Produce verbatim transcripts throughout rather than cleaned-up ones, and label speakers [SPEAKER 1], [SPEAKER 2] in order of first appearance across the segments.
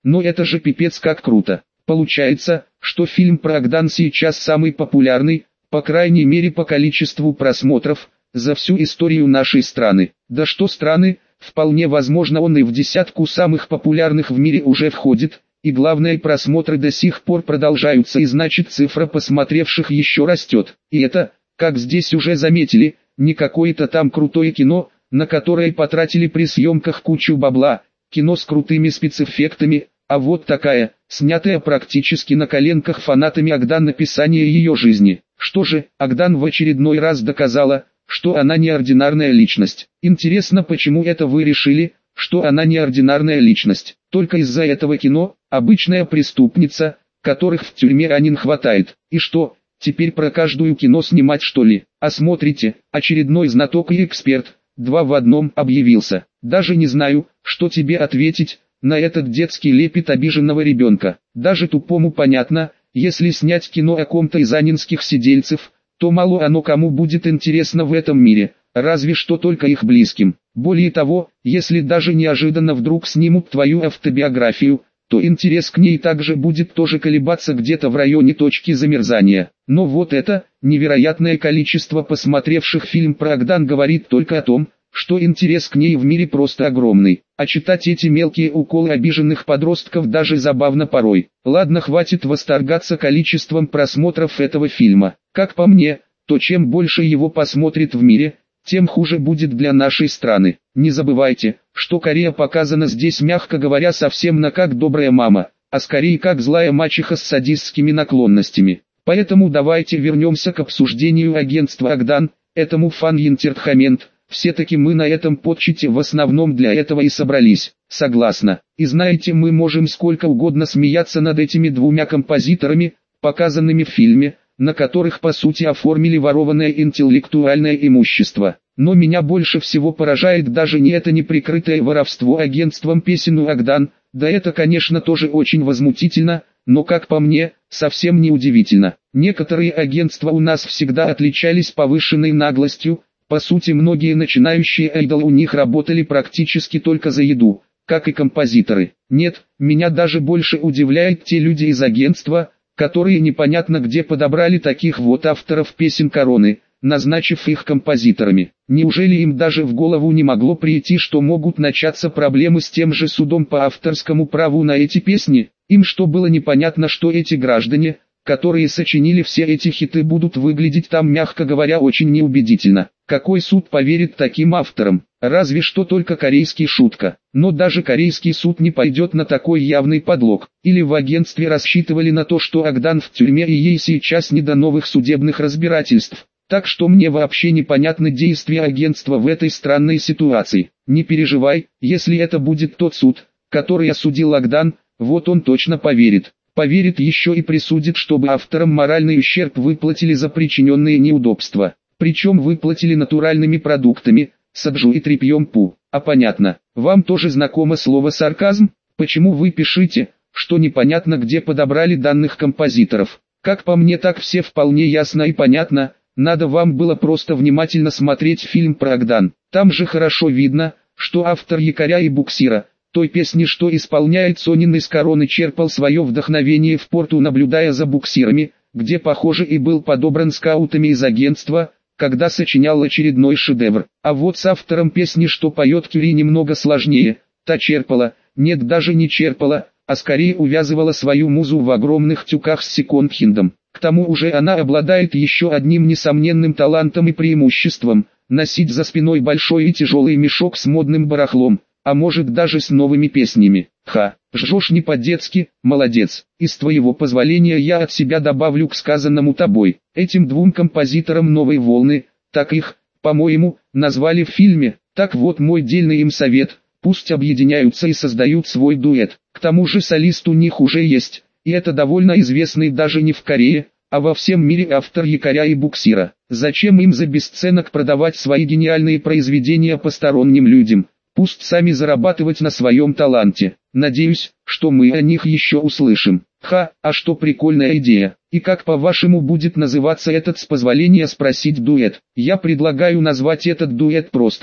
[SPEAKER 1] Но это же пипец как круто. Получается, что фильм про Агдан сейчас самый популярный, по крайней мере по количеству просмотров, за всю историю нашей страны. Да что страны, вполне возможно он и в десятку самых популярных в мире уже входит, и главное, просмотры до сих пор продолжаются, и значит цифра посмотревших еще растет. И это, как здесь уже заметили, не какое-то там крутое кино, на которое потратили при съемках кучу бабла, кино с крутыми спецэффектами, а вот такая, снятая практически на коленках фанатами Агдан описание ее жизни. Что же, Агдан в очередной раз доказала, что она неординарная личность. Интересно, почему это вы решили, что она неординарная личность? Только из-за этого кино, обычная преступница, которых в тюрьме Анин хватает. И что, теперь про каждую кино снимать что ли? А смотрите, очередной знаток и эксперт, два в одном, объявился. Даже не знаю, что тебе ответить на этот детский лепет обиженного ребенка. Даже тупому понятно, если снять кино о ком-то из анинских сидельцев, то мало оно кому будет интересно в этом мире, разве что только их близким. Более того, если даже неожиданно вдруг снимут твою автобиографию, то интерес к ней также будет тоже колебаться где-то в районе точки замерзания. Но вот это, невероятное количество посмотревших фильм про Агдан говорит только о том, что интерес к ней в мире просто огромный. А читать эти мелкие уколы обиженных подростков даже забавно порой. Ладно, хватит восторгаться количеством просмотров этого фильма. Как по мне, то чем больше его посмотрит в мире, тем хуже будет для нашей страны. Не забывайте, что Корея показана здесь, мягко говоря, совсем на как добрая мама, а скорее как злая мачеха с садистскими наклонностями. Поэтому давайте вернемся к обсуждению агентства Агдан, этому фан-интертеймент. Все-таки мы на этом подчите в основном для этого и собрались. Согласна. И знаете, мы можем сколько угодно смеяться над этими двумя композиторами, показанными в фильме, на которых по сути оформили ворованное интеллектуальное имущество. Но меня больше всего поражает даже не это неприкрытое воровство агентством песен у Агдан, да это, конечно, тоже очень возмутительно, но, как по мне, совсем не удивительно. Некоторые агентства у нас всегда отличались повышенной наглостью. По сути, многие начинающие айдолы у них работали практически только за еду, как и композиторы. Нет, меня даже больше удивляют те люди из агентства, которые непонятно где подобрали таких вот авторов песен Короны, назначив их композиторами. Неужели им даже в голову не могло прийти, что могут начаться проблемы с тем же судом по авторскому праву на эти песни? Им что, было непонятно, что эти граждане, которые сочинили все эти хиты, будут выглядеть там, мягко говоря, очень неубедительно? Какой суд поверит таким авторам? Разве что только корейский шутка. Но даже корейский суд не пойдет на такой явный подлог. Или в агентстве рассчитывали на то, что Агдан в тюрьме и ей сейчас не до новых судебных разбирательств. Так что мне вообще непонятны действия агентства в этой странной ситуации. Не переживай, если это будет тот суд, который осудил Агдан, вот он точно поверит. Поверит еще и присудит, чтобы авторам моральный ущерб выплатили за причиненные неудобства. Причем выплатили натуральными продуктами, саджу и тряпьем пу. А понятно, вам тоже знакомо слово сарказм? Почему вы пишите, что непонятно где подобрали данных композиторов? Как по мне, так все вполне ясно и понятно, надо вам было просто внимательно смотреть фильм про Агдан. Там же хорошо видно, что автор Якоря и Буксира, той песни, что исполняет Сонин из Короны, черпал свое вдохновение в порту, наблюдая за буксирами, где, похоже, и был подобран скаутами из агентства, когда сочинял очередной шедевр. А вот с автором песни, что поет Кюри, немного сложнее. Та черпала, нет, даже не черпала, а скорее увязывала свою музу в огромных тюках с секонд-хендом. К тому же она обладает еще одним несомненным талантом и преимуществом – носить за спиной большой и тяжелый мешок с модным барахлом, а может даже с новыми песнями. Ха, жжешь не по-детски, молодец. И с твоего позволения я от себя добавлю к сказанному тобой. Этим двум композиторам новой волны, так их, по-моему, назвали в фильме. Так вот, мой дельный им совет, пусть объединяются и создают свой дуэт. К тому же солист у них уже есть, и это довольно известный даже не в Корее, а во всем мире автор Якоря и Буксира. Зачем им за бесценок продавать свои гениальные произведения посторонним людям? Пусть сами зарабатывать на своем таланте. Надеюсь, что мы о них еще услышим. Ха, а что прикольная идея. И как по-вашему будет называться этот, с позволения спросить, дуэт? Я предлагаю назвать этот дуэт просто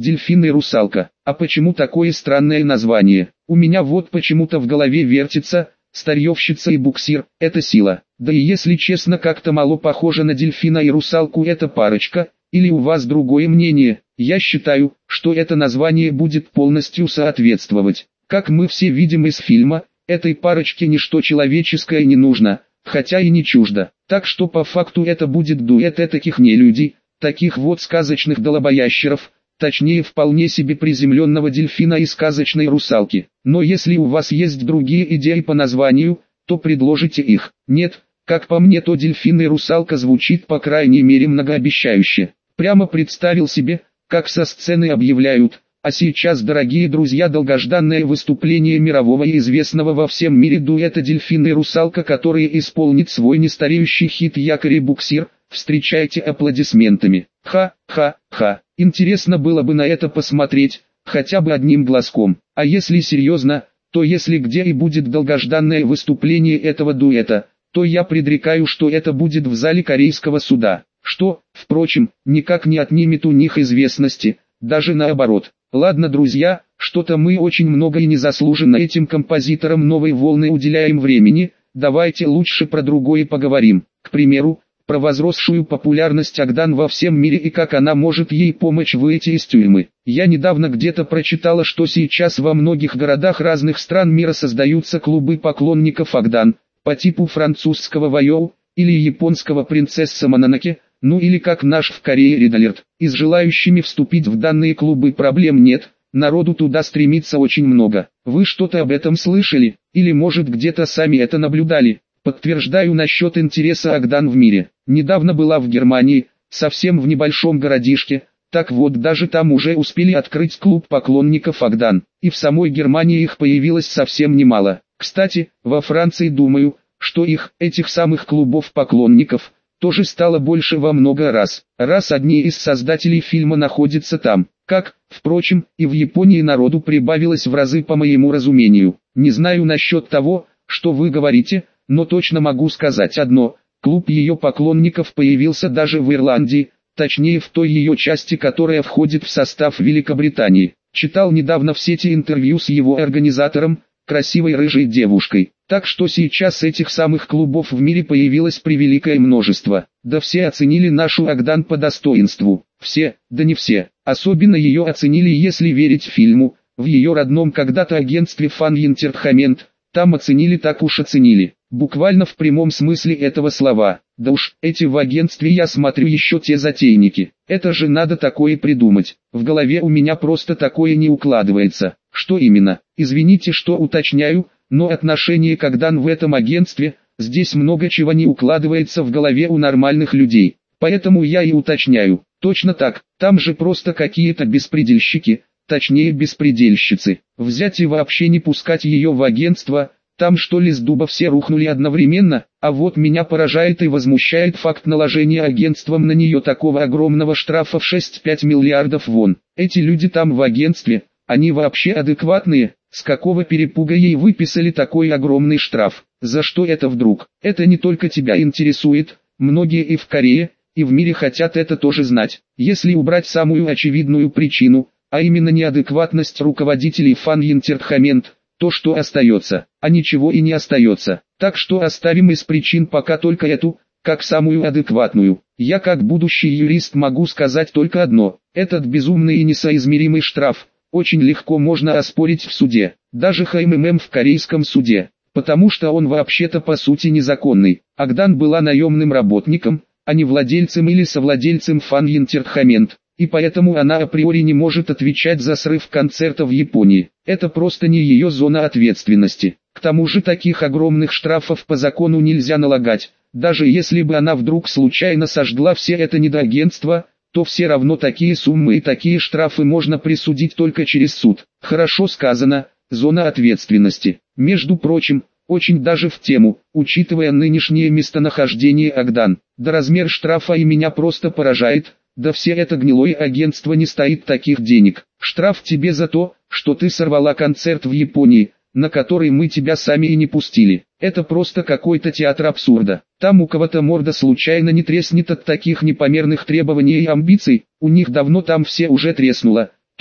[SPEAKER 1] Дельфин и русалка. А почему такое странное название? У меня вот почему-то в голове вертится, старьевщица и буксир, это сила. Да и если честно, как-то мало похоже на дельфина и русалку эта парочка, или у вас другое мнение? Я считаю, что это название будет полностью соответствовать. Как мы все видим из фильма, этой парочке ничто человеческое не нужно, хотя и не чуждо. Так что по факту это будет дуэт этаких нелюдей, таких вот сказочных долбоящеров, точнее вполне себе приземленного дельфина и сказочной русалки. Но если у вас есть другие идеи по названию, то предложите их. Нет, как по мне, то дельфин и русалка звучит по крайней мере многообещающе. Прямо представил себе, как со сцены объявляют: а сейчас, дорогие друзья, долгожданное выступление мирового и известного во всем мире дуэта «Дельфин и русалка», который исполнит свой нестареющий хит «Якорь и буксир». Встречайте аплодисментами. Ха-ха-ха. Интересно было бы на это посмотреть, хотя бы одним глазком. А если серьезно, то если где и будет долгожданное выступление этого дуэта, то я предрекаю, что это будет в зале корейского суда. Что, впрочем, никак не отнимет у них известности, даже наоборот. Ладно, друзья, что-то мы очень много и незаслуженно этим композиторам новой волны уделяем времени, давайте лучше про другое поговорим. К примеру, про возросшую популярность Агдан во всем мире и как она может ей помочь выйти из тюрьмы. Я недавно где-то прочитала, что сейчас во многих городах разных стран мира создаются клубы поклонников Агдан, по типу французского Вайоу, или японского принцесса Мононоке, ну или как наш в Корее Red Alert. И с желающими вступить в данные клубы проблем нет, народу туда стремится очень много. Вы что-то об этом слышали, или может где-то сами это наблюдали? Подтверждаю насчет интереса Агдан в мире. Недавно была в Германии, совсем в небольшом городишке, так вот даже там уже успели открыть клуб поклонников Агдан, и в самой Германии их появилось совсем немало. Кстати, во Франции думаю, что их, этих самых клубов поклонников, тоже стало больше во много раз, раз одни из создателей фильма находятся там, как, впрочем, и в Японии народу прибавилось в разы по моему разумению. Не знаю насчет того, что вы говорите, но точно могу сказать одно: клуб ее поклонников появился даже в Ирландии, точнее в той ее части, которая входит в состав Великобритании. Читал недавно в сети интервью с его организатором, красивой рыжей девушкой. Так что сейчас этих самых клубов в мире появилось превеликое множество. Да все оценили нашу Агдан по достоинству. Все, да не все. Особенно ее оценили, если верить фильму, в ее родном когда-то агентстве Fan Entertainment. Там оценили, так уж оценили. Буквально в прямом смысле этого слова. Да уж, эти в агентстве, я смотрю, еще те затейники. Это же надо такое придумать. В голове у меня просто такое не укладывается. Что именно? Извините, что уточняю, но отношение к Агдан в этом агентстве, здесь много чего не укладывается в голове у нормальных людей. Поэтому я и уточняю. Точно так, там же просто какие-то беспредельщики, точнее беспредельщицы. Взять и вообще не пускать ее в агентство, там что ли с дуба все рухнули одновременно? А вот меня поражает и возмущает факт наложения агентством на нее такого огромного штрафа в шесть-пять миллиардов вон. Эти люди там в агентстве, они вообще адекватные? С какого перепуга ей выписали такой огромный штраф? За что это вдруг? Это не только тебя интересует, многие и в Корее, и в мире хотят это тоже знать. Если убрать самую очевидную причину, а именно неадекватность руководителей Fan Entertainment, то что остается? А ничего и не остается. Так что оставим из причин пока только эту, как самую адекватную. Я как будущий юрист могу сказать только одно: этот безумный и несоизмеримый штраф очень легко можно оспорить в суде, даже ХММ в корейском суде, потому что он вообще-то по сути незаконный. Агдан была наемным работником, а не владельцем или совладельцем Fan Entertainment, и поэтому она априори не может отвечать за срыв концерта в Японии. Это просто не ее зона ответственности. К тому же таких огромных штрафов по закону нельзя налагать, даже если бы она вдруг случайно сожгла все это недоагентство, то все равно такие суммы и такие штрафы можно присудить только через суд. Хорошо сказано, зона ответственности. Между прочим, очень даже в тему, учитывая нынешнее местонахождение Агдан. Да размер штрафа и меня просто поражает, да все это гнилое агентство не стоит таких денег. Штраф тебе за то, что ты сорвала концерт в Японии, на который мы тебя сами и не пустили. Это просто какой-то театр абсурда. Там у кого-то морда случайно не треснет от таких непомерных требований и амбиций, у них давно там все уже треснуло.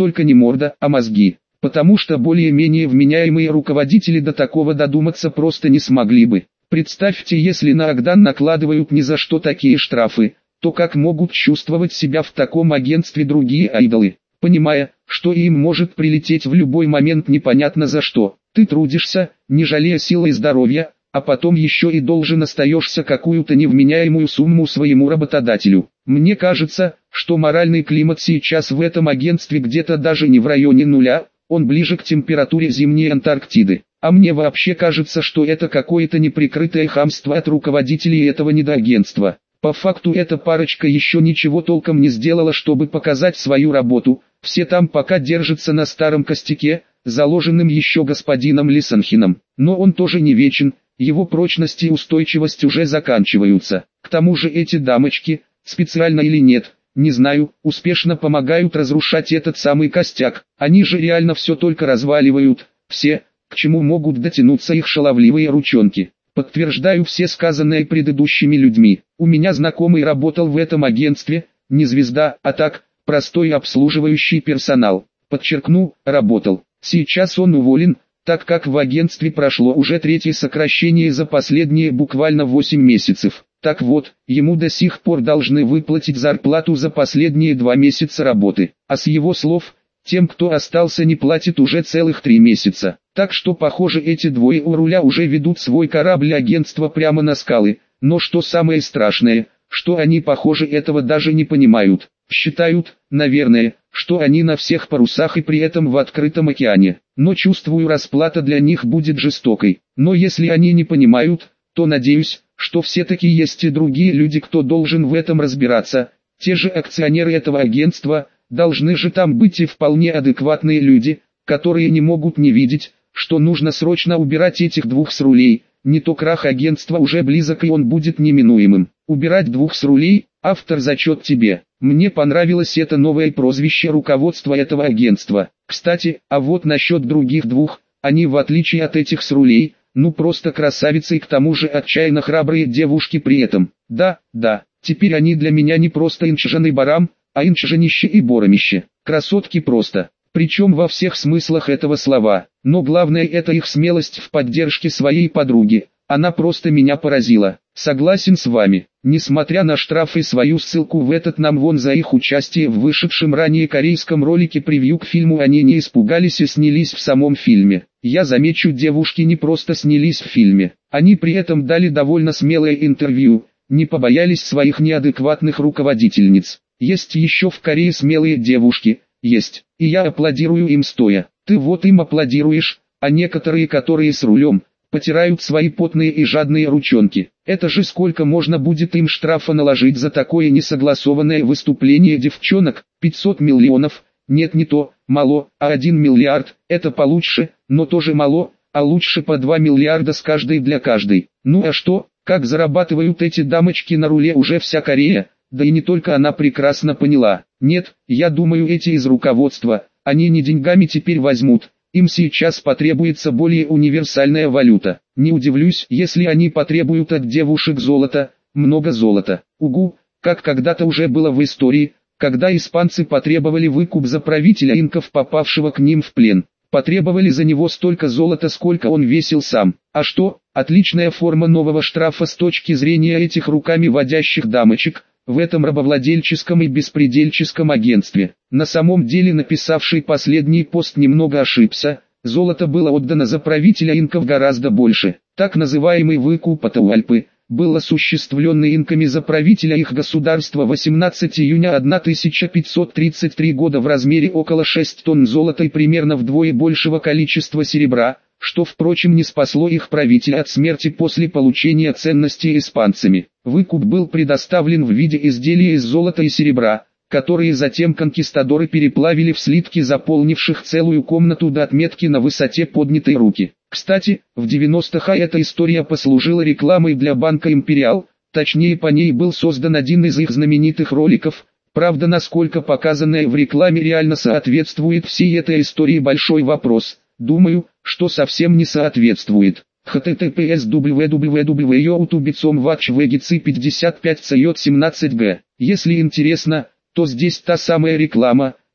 [SPEAKER 1] только не морда, а мозги. Потому что более-менее вменяемые руководители до такого додуматься просто не смогли бы. Представьте, если на Агдан накладывают ни за что такие штрафы, то как могут чувствовать себя в таком агентстве другие айдолы, понимая, что им может прилететь в любой момент непонятно за что. Ты трудишься, не жалея сил и здоровья, а потом еще и должен остаешься какую-то невменяемую сумму своему работодателю. Мне кажется, что моральный климат сейчас в этом агентстве где-то даже не в районе нуля, он ближе к температуре зимней Антарктиды. А мне вообще кажется, что это какое-то неприкрытое хамство от руководителей этого недоагентства. По факту эта парочка еще ничего толком не сделала, чтобы показать свою работу. Все там пока держатся на старом костяке, заложенным еще господином Лисанхином. Но он тоже не вечен, его прочность и устойчивость уже заканчиваются. К тому же эти дамочки, специально или нет, не знаю, успешно помогают разрушать этот самый костяк. Они же реально все только разваливают, все, к чему могут дотянуться их шаловливые ручонки. Подтверждаю все сказанное предыдущими людьми. У меня знакомый работал в этом агентстве, не звезда, а так, простой обслуживающий персонал. Подчеркну, работал. Сейчас он уволен, так как в агентстве прошло уже третье сокращение за последние буквально восемь месяцев. Так вот, ему до сих пор должны выплатить зарплату за последние два месяца работы. А с его слов, тем, кто остался, не платит уже целых три месяца. Так что, похоже, эти двое у руля уже ведут свой корабль агентства прямо на скалы. Но что самое страшное, что они, похоже, этого даже не понимают. Считают, наверное, что они на всех парусах и при этом в открытом океане. Но чувствую, расплата для них будет жестокой. Но если они не понимают, то надеюсь, что все-таки есть и другие люди, кто должен в этом разбираться. Те же акционеры этого агентства, должны же там быть и вполне адекватные люди, которые не могут не видеть, что нужно срочно убирать этих двух с рулей. Не то крах агентства уже близок и он будет неминуемым. Убирать двух с рулей, автор, зачет тебе. Мне понравилось это новое прозвище руководства этого агентства. Кстати, а вот насчет других двух, они в отличие от этих с рулей, ну просто красавицы и к тому же отчаянно храбрые девушки при этом. Да, да, теперь они для меня не просто инчжен и барам, а инчженище и боромище. Красотки просто. Причем во всех смыслах этого слова. Но главное, это их смелость в поддержке своей подруги. Она просто меня поразила. Согласен с вами. Несмотря на штрафы и свою ссылку в этот нам вон за их участие в вышедшем ранее корейском ролике превью к фильму, они не испугались и снялись в самом фильме. Я замечу, девушки не просто снялись в фильме. Они при этом дали довольно смелое интервью, не побоялись своих неадекватных руководительниц. Есть еще в Корее смелые девушки, есть, и я аплодирую им стоя. Ты вот им аплодируешь, а некоторые, которые с рулем, потирают свои потные и жадные ручонки. Это же сколько можно будет им штрафа наложить за такое несогласованное выступление девчонок? пятьсот миллионов? Нет, не то, мало, а один миллиард, это получше, но тоже мало, а лучше по два миллиарда с каждой для каждой. Ну а что, как зарабатывают эти дамочки на руле, уже вся Корея, да и не только она прекрасно поняла. Нет, я думаю, эти из руководства, они не деньгами теперь возьмут. Им сейчас потребуется более универсальная валюта. Не удивлюсь, если они потребуют от девушек золота, много золота. Угу, как когда-то уже было в истории, когда испанцы потребовали выкуп за правителя инков, попавшего к ним в плен. Потребовали за него столько золота, сколько он весил сам. А что, отличная форма нового штрафа с точки зрения этих руками водящих дамочек в этом рабовладельческом и беспредельческом агентстве. На самом деле написавший последний пост немного ошибся, золото было отдано за правителя инков гораздо больше. Так называемый выкуп Атауальпы был осуществлен инками за правителя их государства восемнадцатого июня тысяча пятьсот тридцать третьего года в размере около шести тонн золота и примерно вдвое большего количества серебра, что, впрочем, не спасло их правителя от смерти после получения ценностей испанцами. Выкуп был предоставлен в виде изделия из золота и серебра, которые затем конкистадоры переплавили в слитки, заполнивших целую комнату до отметки на высоте поднятой руки. Кстати, в девяностых эта история послужила рекламой для банка «Империал», точнее по ней был создан один из их знаменитых роликов. Правда, насколько показанное в рекламе реально соответствует всей этой истории, большой вопрос. Думаю, что совсем не соответствует. https www.youtube.com/vgc пятьдесят пять ц j семнадцать г. Если интересно, то здесь та самая реклама,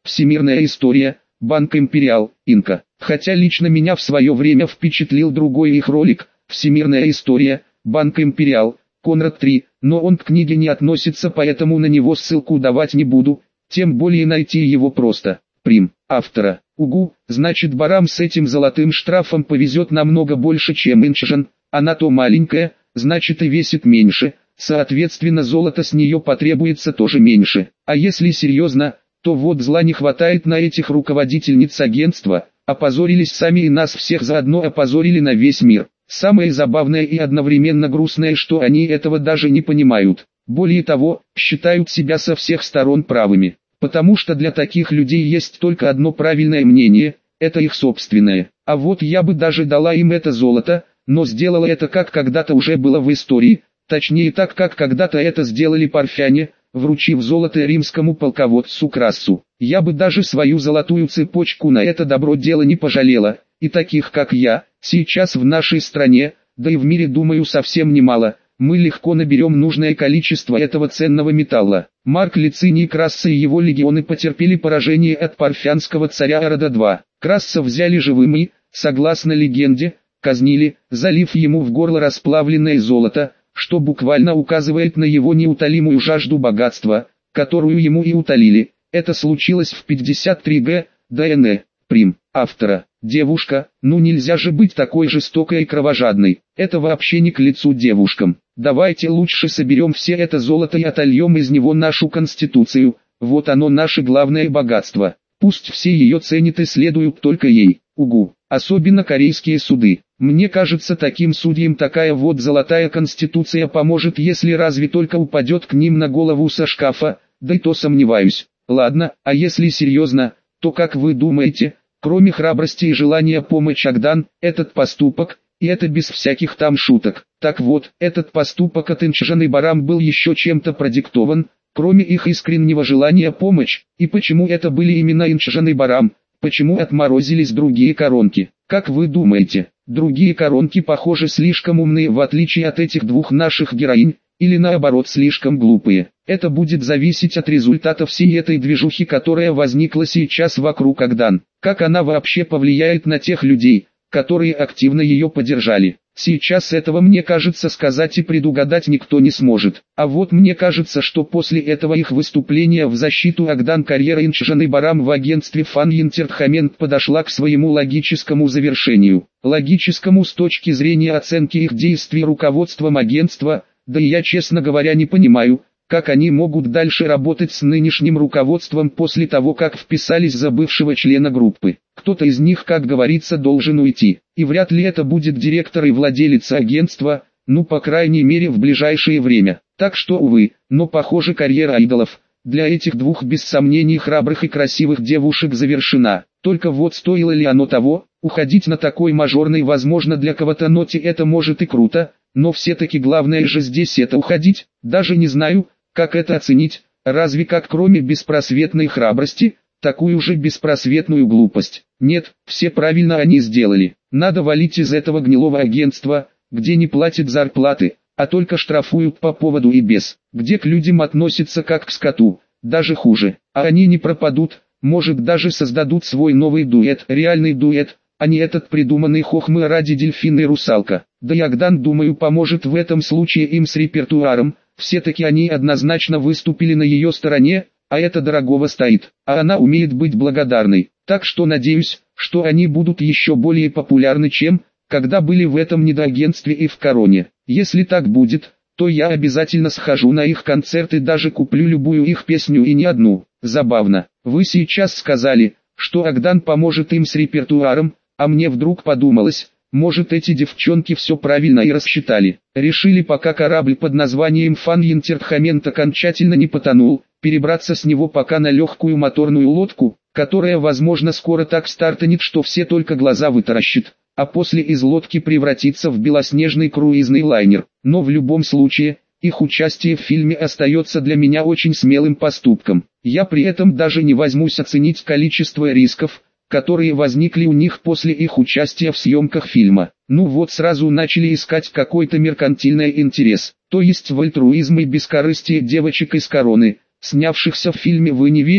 [SPEAKER 1] Всемирная история, Банк Империал, Инка. Хотя лично меня в свое время впечатлил другой их ролик, Всемирная история, Банк Империал, Конрад три, но он к книге не относится, поэтому на него ссылку давать не буду, тем более найти его просто. Прим. Автора. Угу, значит барам с этим золотым штрафом повезет намного больше, чем Инчжан, она то маленькая, значит и весит меньше, соответственно золота с нее потребуется тоже меньше. А если серьезно, то вот зла не хватает на этих руководительниц агентства, опозорились сами и нас всех заодно опозорили на весь мир. Самое забавное и одновременно грустное, что они этого даже не понимают. Более того, считают себя со всех сторон правыми. Потому что для таких людей есть только одно правильное мнение, это их собственное. А вот я бы даже дала им это золото, но сделала это как когда-то уже было в истории, точнее так как когда-то это сделали парфяне, вручив золото римскому полководцу Крассу. Я бы даже свою золотую цепочку на это добро дело не пожалела, и таких как я, сейчас в нашей стране, да и в мире думаю совсем немало. Мы легко наберем нужное количество этого ценного металла. Марк Лициний Красса и его легионы потерпели поражение от парфянского царя Ирода два. Красса взяли живым и, согласно легенде, казнили, залив ему в горло расплавленное золото, что буквально указывает на его неутолимую жажду богатства, которую ему и утолили. Это случилось в пятьдесят три г д н э. Прим. Автора. Девушка, ну нельзя же быть такой жестокой и кровожадной. Это вообще не к лицу девушкам. Давайте лучше соберем все это золото и отольем из него нашу конституцию. Вот оно наше главное богатство. Пусть все ее ценят и следуют только ей. Угу. Особенно корейские суды. Мне кажется, таким судьям такая вот золотая конституция поможет, если разве только упадет к ним на голову со шкафа, да и то сомневаюсь. Ладно, а если серьезно, то как вы думаете, кроме храбрости и желания помочь Агдан, этот поступок, и это без всяких там шуток. Так вот, этот поступок от Инчжан и Барам был еще чем-то продиктован, кроме их искреннего желания помочь, и почему это были именно Инчжан и Барам, почему отморозились другие коронки. Как вы думаете, другие коронки похоже слишком умные в отличие от этих двух наших героинь, или наоборот слишком глупые? Это будет зависеть от результата всей этой движухи, которая возникла сейчас вокруг Агдан. Как она вообще повлияет на тех людей, которые активно ее поддержали. Сейчас этого, мне кажется, сказать и предугадать никто не сможет. А вот мне кажется, что после этого их выступления в защиту Агдан карьера Инчжан и Барам в агентстве Fan Entertainment подошла к своему логическому завершению. Логическому с точки зрения оценки их действий руководством агентства, да и я, честно говоря, не понимаю, как они могут дальше работать с нынешним руководством после того, как вписались за бывшего члена группы. Кто-то из них, как говорится, должен уйти. И вряд ли это будет директор и владелец агентства, ну по крайней мере в ближайшее время. Так что увы, но похоже карьера айдолов, для этих двух без сомнений храбрых и красивых девушек завершена. Только вот стоило ли оно того, уходить на такой мажорный, возможно для кого-то ноте это может и круто, но все-таки главное же здесь это уходить, даже не знаю, как это оценить, разве как кроме беспросветной храбрости, такую же беспросветную глупость. Нет, все правильно они сделали. Надо валить из этого гнилого агентства, где не платят зарплаты, а только штрафуют по поводу и без, где к людям относятся как к скоту, даже хуже. А они не пропадут, может даже создадут свой новый дуэт, реальный дуэт, а не этот придуманный хохмы ради дельфина и русалка. Да и Агдан, думаю, поможет в этом случае им с репертуаром. Все-таки они однозначно выступили на ее стороне, а это дорогого стоит, а она умеет быть благодарной. Так что надеюсь, что они будут еще более популярны, чем, когда были в этом недоагентстве и в Короне. Если так будет, то я обязательно схожу на их концерт и даже куплю любую их песню и не одну. Забавно, вы сейчас сказали, что Агдан поможет им с репертуаром, а мне вдруг подумалось, может эти девчонки все правильно и рассчитали. Решили, пока корабль под названием Fan Entertainment окончательно не потонул, перебраться с него пока на легкую моторную лодку, которая возможно скоро так стартанет, что все только глаза вытаращат, а после из лодки превратится в белоснежный круизный лайнер. Но в любом случае, их участие в фильме остается для меня очень смелым поступком. Я при этом даже не возьмусь оценить количество рисков, которые возникли у них после их участия в съемках фильма. Ну вот сразу начали искать какой-то меркантильный интерес, то есть в альтруизм и бескорыстие девочек из Короны, снявшихся в фильме, вы не верите?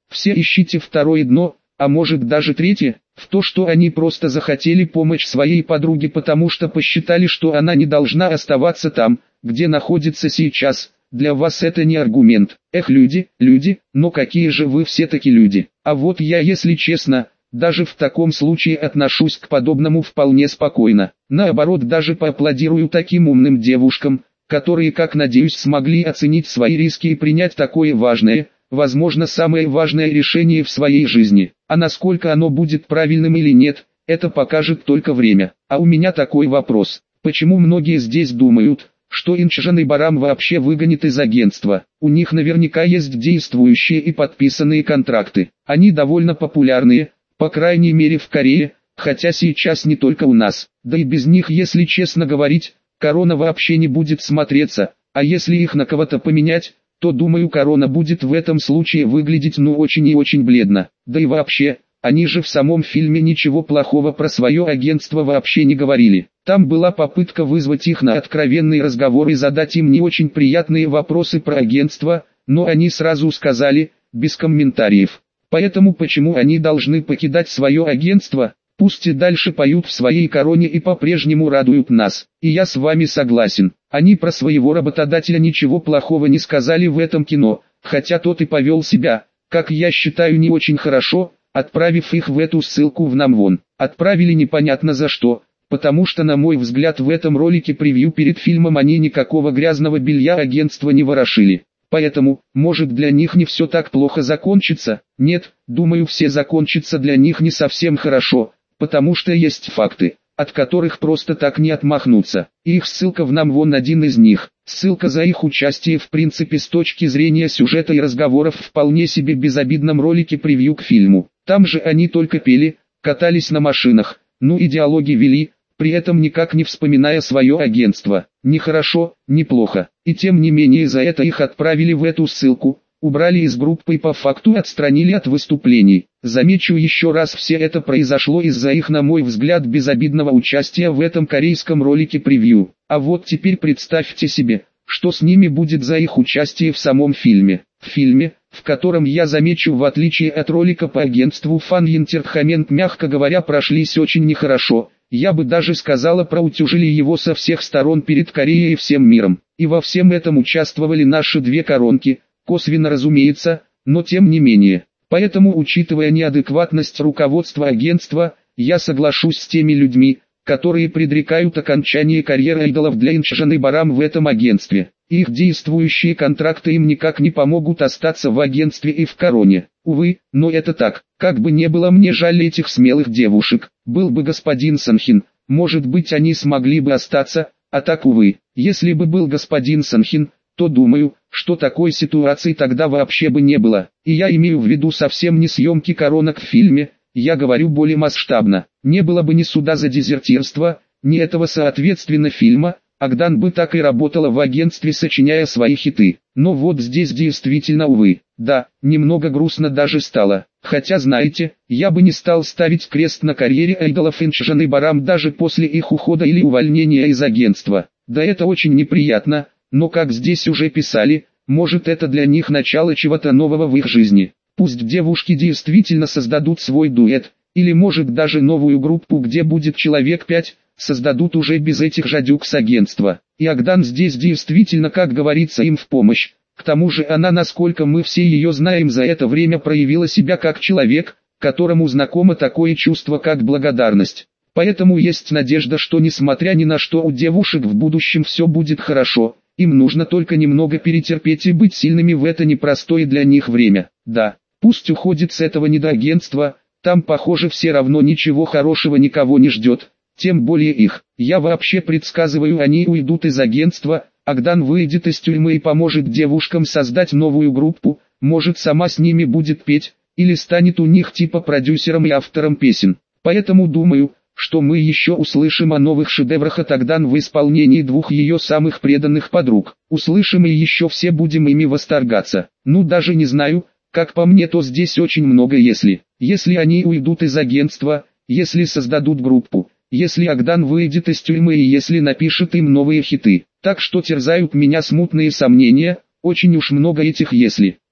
[SPEAKER 1] Все ищите второе дно, а может даже третье, в то, что они просто захотели помочь своей подруге, потому что посчитали, что она не должна оставаться там, где находится сейчас. Для вас это не аргумент. Эх, люди, люди, но какие же вы все-таки люди. А вот я, если честно, даже в таком случае отношусь к подобному вполне спокойно. Наоборот, даже поаплодирую таким умным девушкам, которые, как надеюсь, смогли оценить свои риски и принять такое важное, возможно, самое важное решение в своей жизни. А насколько оно будет правильным или нет, это покажет только время. А у меня такой вопрос. Почему многие здесь думают, что Инчжан и Барам вообще выгонят из агентства? У них наверняка есть действующие и подписанные контракты. Они довольно популярные, по крайней мере в Корее, хотя сейчас не только у нас. Да и без них, если честно говорить, Корона вообще не будет смотреться, а если их на кого-то поменять, то думаю, Корона будет в этом случае выглядеть ну очень и очень бледно. Да и вообще, они же в самом фильме ничего плохого про свое агентство вообще не говорили. Там была попытка вызвать их на откровенный разговор и задать им не очень приятные вопросы про агентство, но они сразу сказали, без комментариев. Поэтому почему они должны покидать свое агентство? Пусть и дальше поют в своей Короне и по-прежнему радуют нас. И я с вами согласен. Они про своего работодателя ничего плохого не сказали в этом кино, хотя тот и повел себя, как я считаю, не очень хорошо, отправив их в эту ссылку в Намвон. Отправили непонятно за что, потому что, на мой взгляд, в этом ролике превью перед фильмом они никакого грязного белья агентства не ворошили. Поэтому, может, для них не все так плохо закончится? Нет, думаю, все закончится для них не совсем хорошо, потому что есть факты, от которых просто так не отмахнуться. И их ссылка в Намвон один из них. Ссылка за их участие в принципе с точки зрения сюжета и разговоров в вполне себе безобидном ролике превью к фильму. Там же они только пели, катались на машинах, ну и диалоги вели, при этом никак не вспоминая свое агентство. Ни хорошо, ни плохо. И тем не менее за это их отправили в эту ссылку, убрали из группы и по факту отстранили от выступлений. Замечу еще раз, все это произошло из-за их, на мой взгляд, безобидного участия в этом корейском ролике превью. А вот теперь представьте себе, что с ними будет за их участие в самом фильме. В фильме, в котором, я замечу, в отличие от ролика по агентству Фан Entertainment, мягко говоря, прошлись очень нехорошо. Я бы даже сказала, проутюжили его со всех сторон перед Кореей и всем миром. И во всем этом участвовали наши две коронки, косвенно разумеется, но тем не менее. Поэтому, учитывая неадекватность руководства агентства, я соглашусь с теми людьми, которые предрекают окончание карьеры айдолов для Инчжан и Барам в этом агентстве. Их действующие контракты им никак не помогут остаться в агентстве и в Короне. Увы, но это так. Как бы не было мне жаль этих смелых девушек, был бы господин Санхин, может быть, они смогли бы остаться, а так, увы. Если бы был господин Санхин, то думаю, что такой ситуации тогда вообще бы не было. И я имею в виду совсем не съемки коронок в фильме, я говорю более масштабно. Не было бы ни суда за дезертирство, ни этого соответственно фильма, Агдан бы так и работала в агентстве, сочиняя свои хиты. Но вот здесь действительно, увы. Да, немного грустно даже стало. Хотя, знаете, я бы не стал ставить крест на карьере айдолов Инчжан и Барам даже после их ухода или увольнения из агентства. Да, это очень неприятно, но как здесь уже писали, может, это для них начало чего-то нового в их жизни. Пусть девушки действительно создадут свой дуэт, или может даже новую группу, где будет человек пять, создадут уже без этих жадюк с агентства. И Агдан здесь действительно, как говорится, им в помощь. К тому же она, насколько мы все ее знаем, за это время проявила себя как человек, которому знакомо такое чувство, как благодарность. Поэтому есть надежда, что несмотря ни на что у девушек в будущем все будет хорошо. Им нужно только немного перетерпеть и быть сильными в это непростое для них время. Да, пусть уходит с этого недоагентства, там, похоже, все равно ничего хорошего никого не ждет. Тем более их. Я вообще предсказываю, они уйдут из агентства, Агдан выйдет из тюрьмы и поможет девушкам создать новую группу, может, сама с ними будет петь, или станет у них типа продюсером и автором песен. Поэтому думаю, что мы еще услышим о новых шедеврах от Агдан в исполнении двух ее самых преданных подруг. Услышим и еще все будем ими восторгаться. Ну, даже не знаю, как по мне, то здесь очень много если. Если они уйдут из агентства, если создадут группу, если Агдан выйдет из тюрьмы и если напишет им новые хиты. Так что терзают меня смутные сомнения, очень уж много этих если.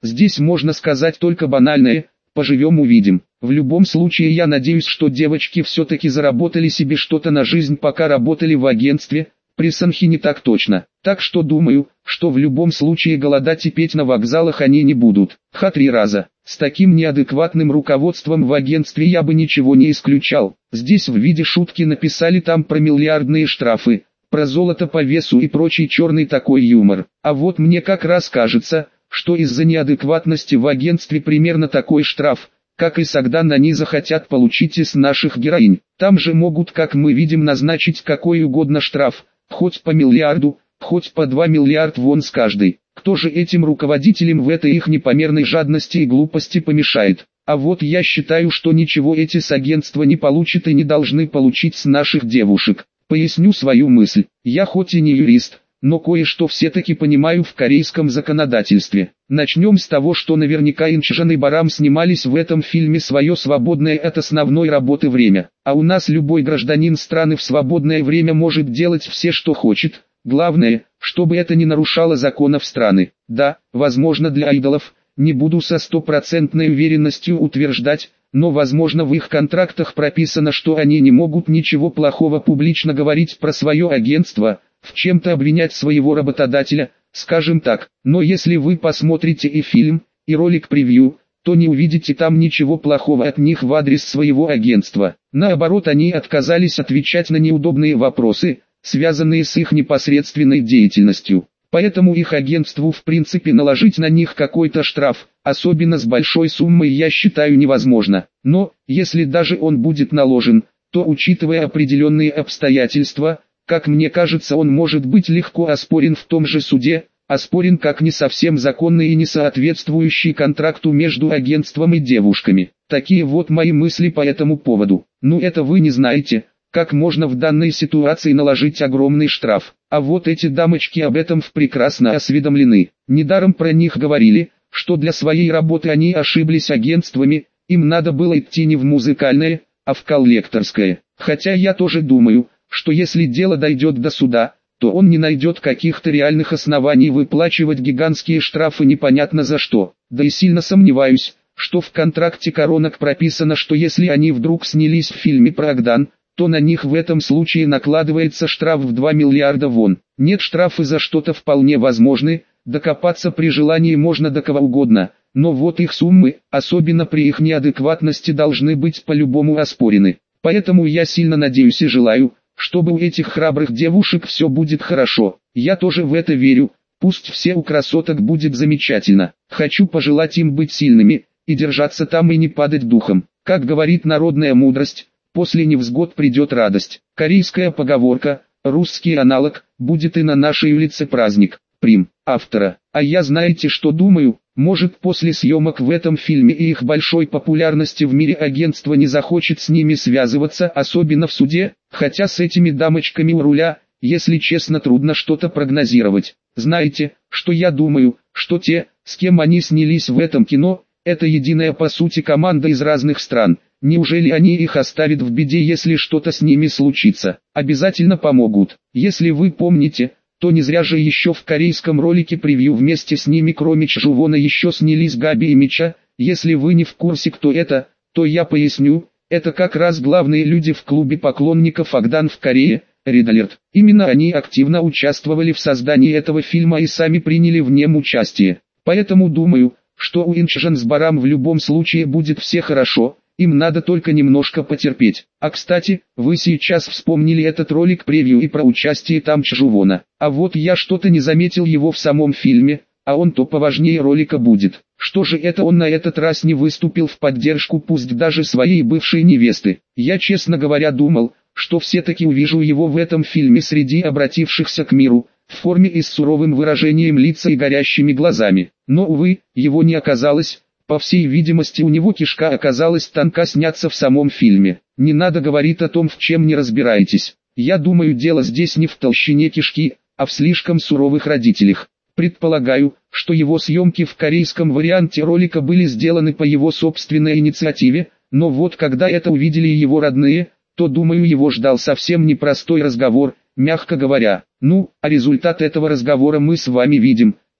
[SPEAKER 1] Здесь можно сказать только банальное: поживем увидим. В любом случае я надеюсь, что девочки все-таки заработали себе что-то на жизнь, пока работали в агентстве. При Санхи не так точно. Так что думаю, что в любом случае голодать и петь на вокзалах они не будут. Ха три раза. С таким неадекватным руководством в агентстве я бы ничего не исключал. Здесь в виде шутки написали там про миллиардные штрафы, про золото по весу и прочий черный такой юмор. А вот мне как раз кажется, что из-за неадекватности в агентстве примерно такой штраф, как и Сагдан, они захотят получить из наших героинь. Там же могут, как мы видим, назначить какой угодно штраф, хоть по миллиарду, хоть по два миллиарда вон с каждой. Кто же этим руководителям в этой их непомерной жадности и глупости помешает? А вот я считаю, что ничего эти с агентства не получат и не должны получить с наших девушек. Поясню свою мысль. Я хоть и не юрист, но кое-что все-таки понимаю в корейском законодательстве. Начнем с того, что наверняка Инчжан и Барам снимались в этом фильме свое свободное от основной работы время. А у нас любой гражданин страны в свободное время может делать все, что хочет. Главное, чтобы это не нарушало законов страны. Да, возможно, для айдолов, не буду со стопроцентной уверенностью утверждать, но возможно в их контрактах прописано, что они не могут ничего плохого публично говорить про свое агентство, в чем-то обвинять своего работодателя, скажем так. Но если вы посмотрите и фильм, и ролик превью, то не увидите там ничего плохого от них в адрес своего агентства. Наоборот, они отказались отвечать на неудобные вопросы, связанные с их непосредственной деятельностью. Поэтому их агентству в принципе наложить на них какой-то штраф, особенно с большой суммой, я считаю невозможно. Но, если даже он будет наложен, то, учитывая определенные обстоятельства, как мне кажется, он может быть легко оспорен в том же суде, оспорен как не совсем законный и не соответствующий контракту между агентством и девушками. Такие вот мои мысли по этому поводу. Ну это вы не знаете, как можно в данной ситуации наложить огромный штраф. А вот эти дамочки об этом прекрасно осведомлены. Недаром про них говорили, что для своей работы они ошиблись агентствами, им надо было идти не в музыкальное, а в коллекторское. Хотя я тоже думаю, что если дело дойдет до суда, то он не найдет каких-то реальных оснований выплачивать гигантские штрафы непонятно за что. Да и сильно сомневаюсь, что в контракте коронок прописано, что если они вдруг снялись в фильме про Агдан, то на них в этом случае накладывается штраф в два миллиарда вон. Нет, штрафы за что-то вполне возможны, докопаться при желании можно до кого угодно, но вот их суммы, особенно при их неадекватности, должны быть по-любому оспорены. Поэтому я сильно надеюсь и желаю, чтобы у этих храбрых девушек все будет хорошо. Я тоже в это верю, пусть все у красоток будет замечательно. Хочу пожелать им быть сильными, и держаться там и не падать духом. Как говорит народная мудрость, после невзгод придет радость. Корейская поговорка, русский аналог, будет и на нашей улице праздник. Прим. Автора. А я знаете что думаю, может после съемок в этом фильме и их большой популярности в мире агентство не захочет с ними связываться, особенно в суде, хотя с этими дамочками у руля, если честно, трудно что-то прогнозировать. Знаете, что я думаю, что те, с кем они снялись в этом кино, это единая по сути команда из разных стран. Неужели они их оставят в беде, если что-то с ними случится? Обязательно помогут. Если вы помните, то не зря же еще в корейском ролике превью вместе с ними кроме Чжувона еще снялись Габи и Мича. Если вы не в курсе кто это, то я поясню, это как раз главные люди в клубе поклонников Агдан в Корее, Red Alert. Именно они активно участвовали в создании этого фильма и сами приняли в нем участие. Поэтому думаю, что у Инчжан с Барам в любом случае будет все хорошо. Им надо только немножко потерпеть. А кстати, вы сейчас вспомнили этот ролик превью и про участие там Чжувона. А вот я что-то не заметил его в самом фильме, а он то поважнее ролика будет. Что же это он на этот раз не выступил в поддержку пусть даже своей бывшей невесты? Я честно говоря думал, что все-таки увижу его в этом фильме среди обратившихся к миру, в форме и с суровым выражением лица и горящими глазами. Но увы, его не оказалось. По всей видимости у него кишка оказалась тонка сняться в самом фильме. Не надо говорить о том, в чем не разбираетесь. Я думаю, дело здесь не в толщине кишки, а в слишком суровых родителях. Предполагаю, что его съемки в корейском варианте ролика были сделаны по его собственной инициативе, но вот когда это увидели его родные, то думаю, его ждал совсем непростой разговор, мягко говоря. Ну, а результат этого разговора мы с вами видим.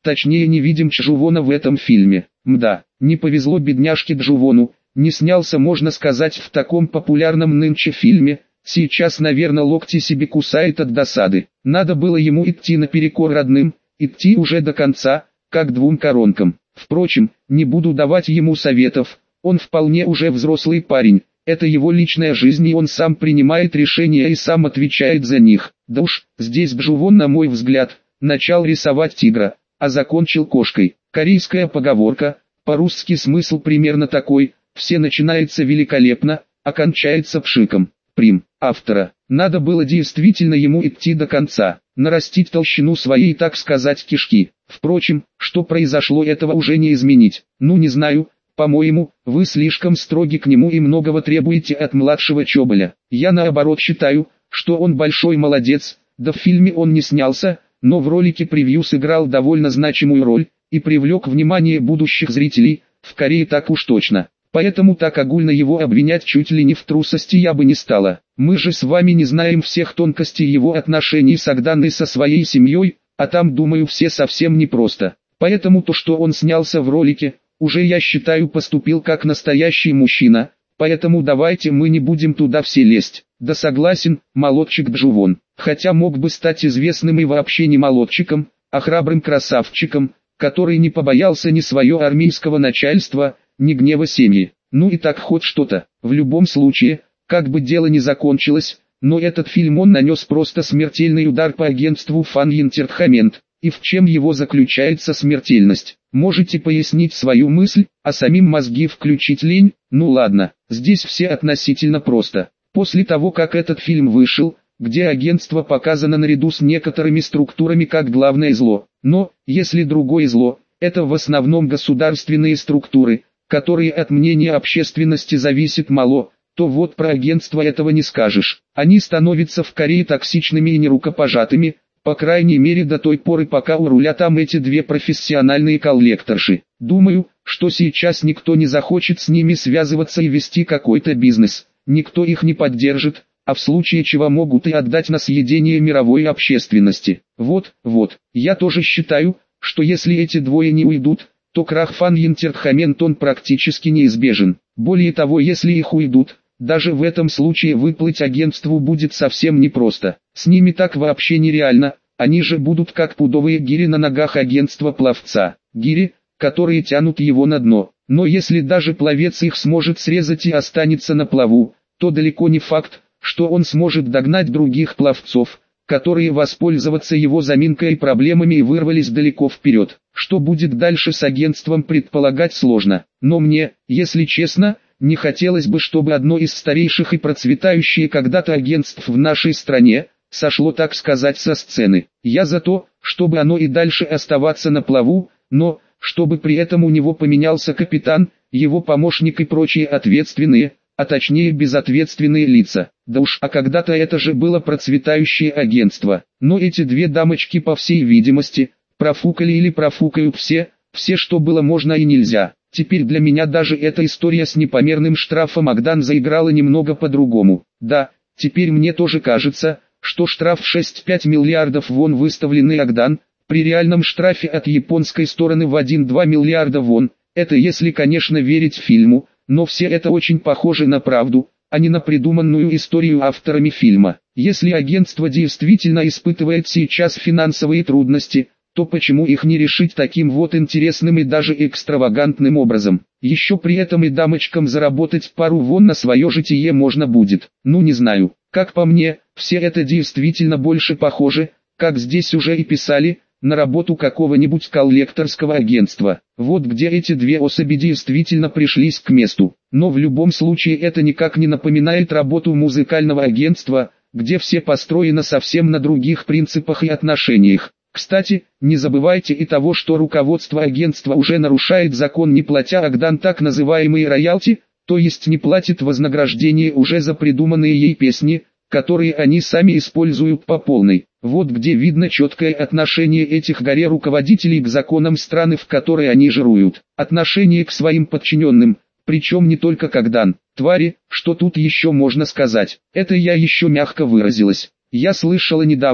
[SPEAKER 1] точнее не видим Чжувона в этом фильме. Мда, не повезло бедняжке Чжувону, не снялся, можно сказать, в таком популярном нынче фильме. Сейчас, наверное, локти себе кусает от досады. Надо было ему идти наперекор родным, идти уже до конца, как двум коронкам. Впрочем, не буду давать ему советов, он вполне уже взрослый парень. Это его личная жизнь, и он сам принимает решения и сам отвечает за них. Да уж, здесь Чжувон, на мой взгляд, начал рисовать тигра, а закончил кошкой. Корейская поговорка, по-русски смысл примерно такой: все начинается великолепно, а кончается пшиком. Прим. Автора. Надо было действительно ему идти до конца, нарастить толщину своей, так сказать, кишки. Впрочем, что произошло, этого уже не изменить. Ну не знаю, по-моему, вы слишком строги к нему и многого требуете от младшего Чоболя. Я наоборот считаю, что он большой молодец, да в фильме он не снялся, но в ролике превью сыграл довольно значимую роль и привлек внимание будущих зрителей, в Корее так уж точно. Поэтому так огульно его обвинять чуть ли не в трусости я бы не стала. Мы же с вами не знаем всех тонкостей его отношений с Агдан и со своей семьей, а там, думаю, все совсем непросто. Поэтому то, что он снялся в ролике, уже, я считаю, поступил как настоящий мужчина, поэтому давайте мы не будем туда все лезть. Да согласен, молодчик Чжувон, хотя мог бы стать известным и вообще не молодчиком, а храбрым красавчиком, который не побоялся ни свое армейского начальства, ни гнева семьи. Ну и так хоть что-то. В любом случае, как бы дело ни закончилось, но этот фильм он нанес просто смертельный удар по агентству Fan Entertainment. И в чем его заключается смертельность? Можете пояснить свою мысль, а самим мозги включить лень? Ну ладно, здесь все относительно просто. После того, как этот фильм вышел, где агентство показано наряду с некоторыми структурами как главное зло, но, если другое зло, это в основном государственные структуры, которые от мнения общественности зависят мало, то вот про агентство этого не скажешь. Они становятся в Корее токсичными и нерукопожатыми, по крайней мере до той поры, пока у руля там эти две профессиональные коллекторши. Думаю, что сейчас никто не захочет с ними связываться и вести какой-то бизнес, никто их не поддержит, а в случае чего могут и отдать на съедение мировой общественности. Вот, вот, я тоже считаю, что если эти двое не уйдут, то крах Fan Entertainment он практически неизбежен. Более того, если их уйдут, даже в этом случае выплыть агентству будет совсем непросто. С ними так вообще нереально, они же будут как пудовые гири на ногах агентства пловца. Гири, которые тянут его на дно. Но если даже пловец их сможет срезать и останется на плаву, то далеко не факт, что он сможет догнать других пловцов, которые воспользоваться его заминкой и проблемами и вырвались далеко вперед. Что будет дальше с агентством, предполагать сложно. Но мне, если честно, не хотелось бы, чтобы одно из старейших и процветающих когда-то агентств в нашей стране сошло, так сказать, со сцены. Я за то, чтобы оно и дальше оставаться на плаву, но, чтобы при этом у него поменялся капитан, его помощник и прочие ответственные, а точнее безответственные лица. Да уж, а когда-то это же было процветающее агентство. Но эти две дамочки, по всей видимости, профукали или профукают все, все что было можно и нельзя. Теперь для меня даже эта история с непомерным штрафом Агдан заиграла немного по-другому. Да, теперь мне тоже кажется, что штраф в шесть целых пять миллиардов вон, выставленный Агдан, при реальном штрафе от японской стороны в один-два миллиарда вон, это если, конечно, верить фильму, но все это очень похоже на правду, а не на придуманную историю авторами фильма. Если агентство действительно испытывает сейчас финансовые трудности, то почему их не решить таким вот интересным и даже экстравагантным образом? Еще при этом и дамочкам заработать пару вон на свое житие можно будет. Ну не знаю, как по мне, все это действительно больше похоже, как здесь уже и писали, на работу какого-нибудь коллекторского агентства. Вот где эти две особи действительно пришлись к месту. Но в любом случае это никак не напоминает работу музыкального агентства, где все построено совсем на других принципах и отношениях. Кстати, не забывайте и того, что руководство агентства уже нарушает закон, не платя Агдан так называемые роялти, то есть не платит вознаграждение уже за придуманные ей песни, которые они сами используют по полной. Вот где видно четкое отношение этих горе руководителей к законам страны, в которой они жируют. Отношение к своим подчиненным, причем не только к Агдан. Твари, что тут еще можно сказать? Это я еще мягко выразилась. Я слышала недавно,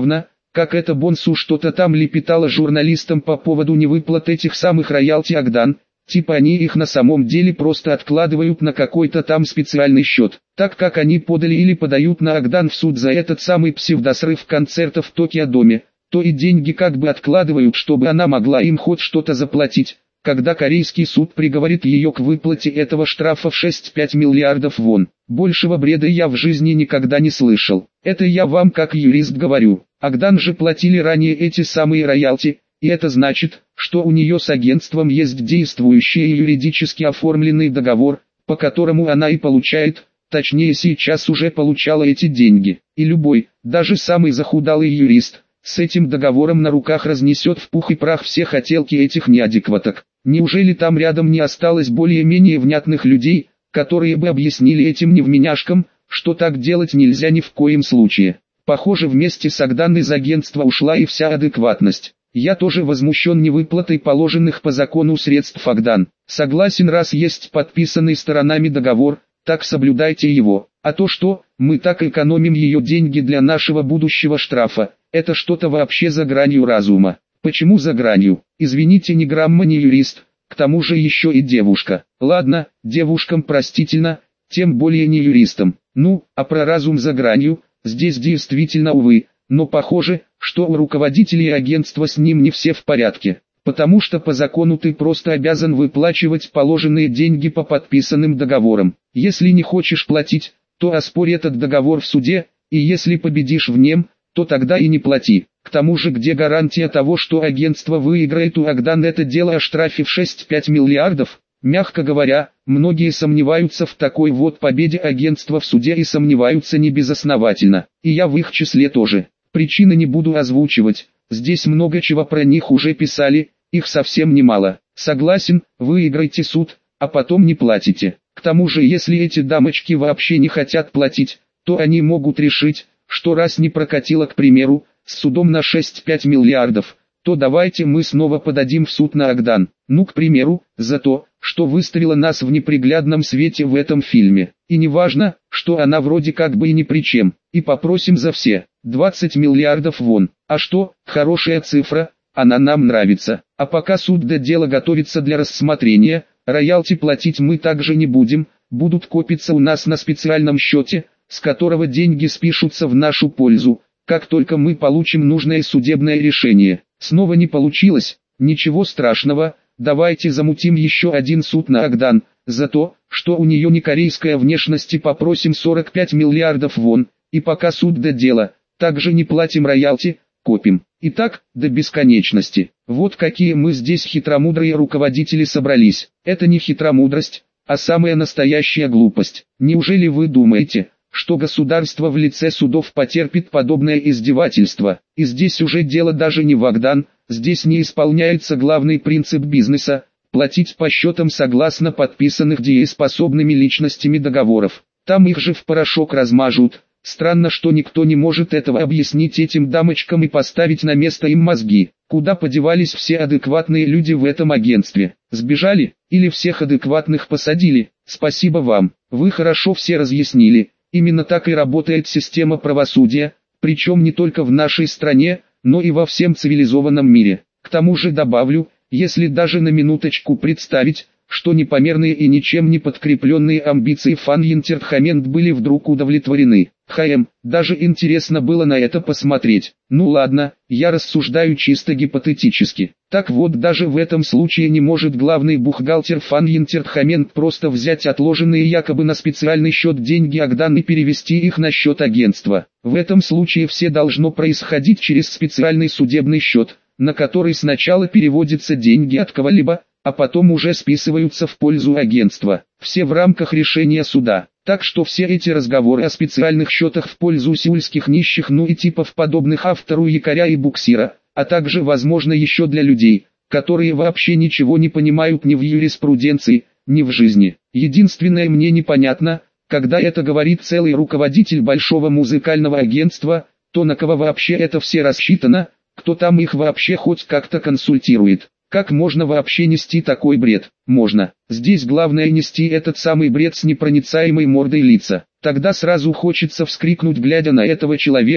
[SPEAKER 1] как эта Бонсу что-то там лепетала журналистам по поводу невыплат этих самых роялти Агдан, типа они их на самом деле просто откладывают на какой-то там специальный счет, так как они подали или подают на Агдан в суд за этот самый псевдосрыв концерта в Токио-доме, то и деньги как бы откладывают, чтобы она могла им хоть что-то заплатить, когда корейский суд приговорит ее к выплате этого штрафа в шесть-пять миллиардов вон. Большего бреда я в жизни никогда не слышал. Это я вам как юрист говорю. Агдан же платили ранее эти самые роялти, и это значит, что у нее с агентством есть действующий и юридически оформленный договор, по которому она и получает, точнее сейчас уже получала эти деньги. И любой, даже самый захудалый юрист, с этим договором на руках разнесет в пух и прах все хотелки этих неадекваток. Неужели там рядом не осталось более-менее внятных людей, которые бы объяснили этим невменяшкам, что так делать нельзя ни в коем случае? Похоже, вместе с Агдан из агентства ушла и вся адекватность. Я тоже возмущен невыплатой положенных по закону средств Агдан. Согласен, раз есть подписанный сторонами договор, так соблюдайте его. А то что, мы так экономим ее деньги для нашего будущего штрафа, это что-то вообще за гранью разума. Почему за гранью? Извините, ни грамма не юрист, к тому же еще и девушка. Ладно, девушкам простительно, тем более не юристам. Ну, а про разум за гранью, здесь действительно увы, но похоже, что у руководителей агентства с ним не все в порядке. Потому что по закону ты просто обязан выплачивать положенные деньги по подписанным договорам. Если не хочешь платить, то оспорь этот договор в суде, и если победишь в нем, то тогда и не плати. К тому же где гарантия того, что агентство выиграет у Агдан это дело о штрафе в шесть-пять миллиардов? Мягко говоря, многие сомневаются в такой вот победе агентства в суде и сомневаются не безосновательно. И я в их числе тоже. Причины не буду озвучивать, здесь много чего про них уже писали, их совсем немало. Согласен, выиграйте суд, а потом не платите. К тому же если эти дамочки вообще не хотят платить, то они могут решить, что раз не прокатило, к примеру, с судом на шесть-пять миллиардов, то давайте мы снова подадим в суд на Агдан. Ну, к примеру, за то, что выставила нас в неприглядном свете в этом фильме. И не важно, что она вроде как бы и ни при чем. И попросим за все двадцать миллиардов вон. А что, хорошая цифра, она нам нравится. А пока суд да дело готовится для рассмотрения, роялти платить мы также не будем, будут копиться у нас на специальном счете, с которого деньги спишутся в нашу пользу, как только мы получим нужное судебное решение. Снова не получилось, ничего страшного, давайте замутим еще один суд на Агдан, за то, что у нее не корейская внешность, и попросим сорок пять миллиардов вон, и пока суд до дела, также не платим роялти, копим. И так, до бесконечности. Вот какие мы здесь хитромудрые руководители собрались. Это не хитромудрость, а самая настоящая глупость. Неужели вы думаете, что государство в лице судов потерпит подобное издевательство? И здесь уже дело даже не в Агдан, здесь не исполняется главный принцип бизнеса – платить по счетам согласно подписанных дееспособными личностями договоров. Там их же в порошок размажут. Странно, что никто не может этого объяснить этим дамочкам и поставить на место им мозги. Куда подевались все адекватные люди в этом агентстве? Сбежали? Или всех адекватных посадили? Спасибо вам, вы хорошо все разъяснили. Именно так и работает система правосудия, причем не только в нашей стране, но и во всем цивилизованном мире. К тому же добавлю, если даже на минуточку представить, что непомерные и ничем не подкрепленные амбиции Фан Ентертхамент были вдруг удовлетворены. ХМ, даже интересно было на это посмотреть. Ну ладно, я рассуждаю чисто гипотетически. Так вот, даже в этом случае не может главный бухгалтер Фан Ентертхамент просто взять отложенные якобы на специальный счет деньги Агдан и перевести их на счет агентства. В этом случае все должно происходить через специальный судебный счет, на который сначала переводятся деньги от кого-либо, а потом уже списываются в пользу агентства. Все в рамках решения суда. Так что все эти разговоры о специальных счетах в пользу сеульских нищих, ну и типов подобных автору якоря и буксира, а также возможно еще для людей, которые вообще ничего не понимают ни в юриспруденции, ни в жизни. Единственное, мне непонятно, когда это говорит целый руководитель большого музыкального агентства, то на кого вообще это все рассчитано, кто там их вообще хоть как-то консультирует. Как можно вообще нести такой бред? Можно. Здесь главное нести этот самый бред с непроницаемой мордой лица. Тогда сразу хочется вскрикнуть, глядя на этого человека,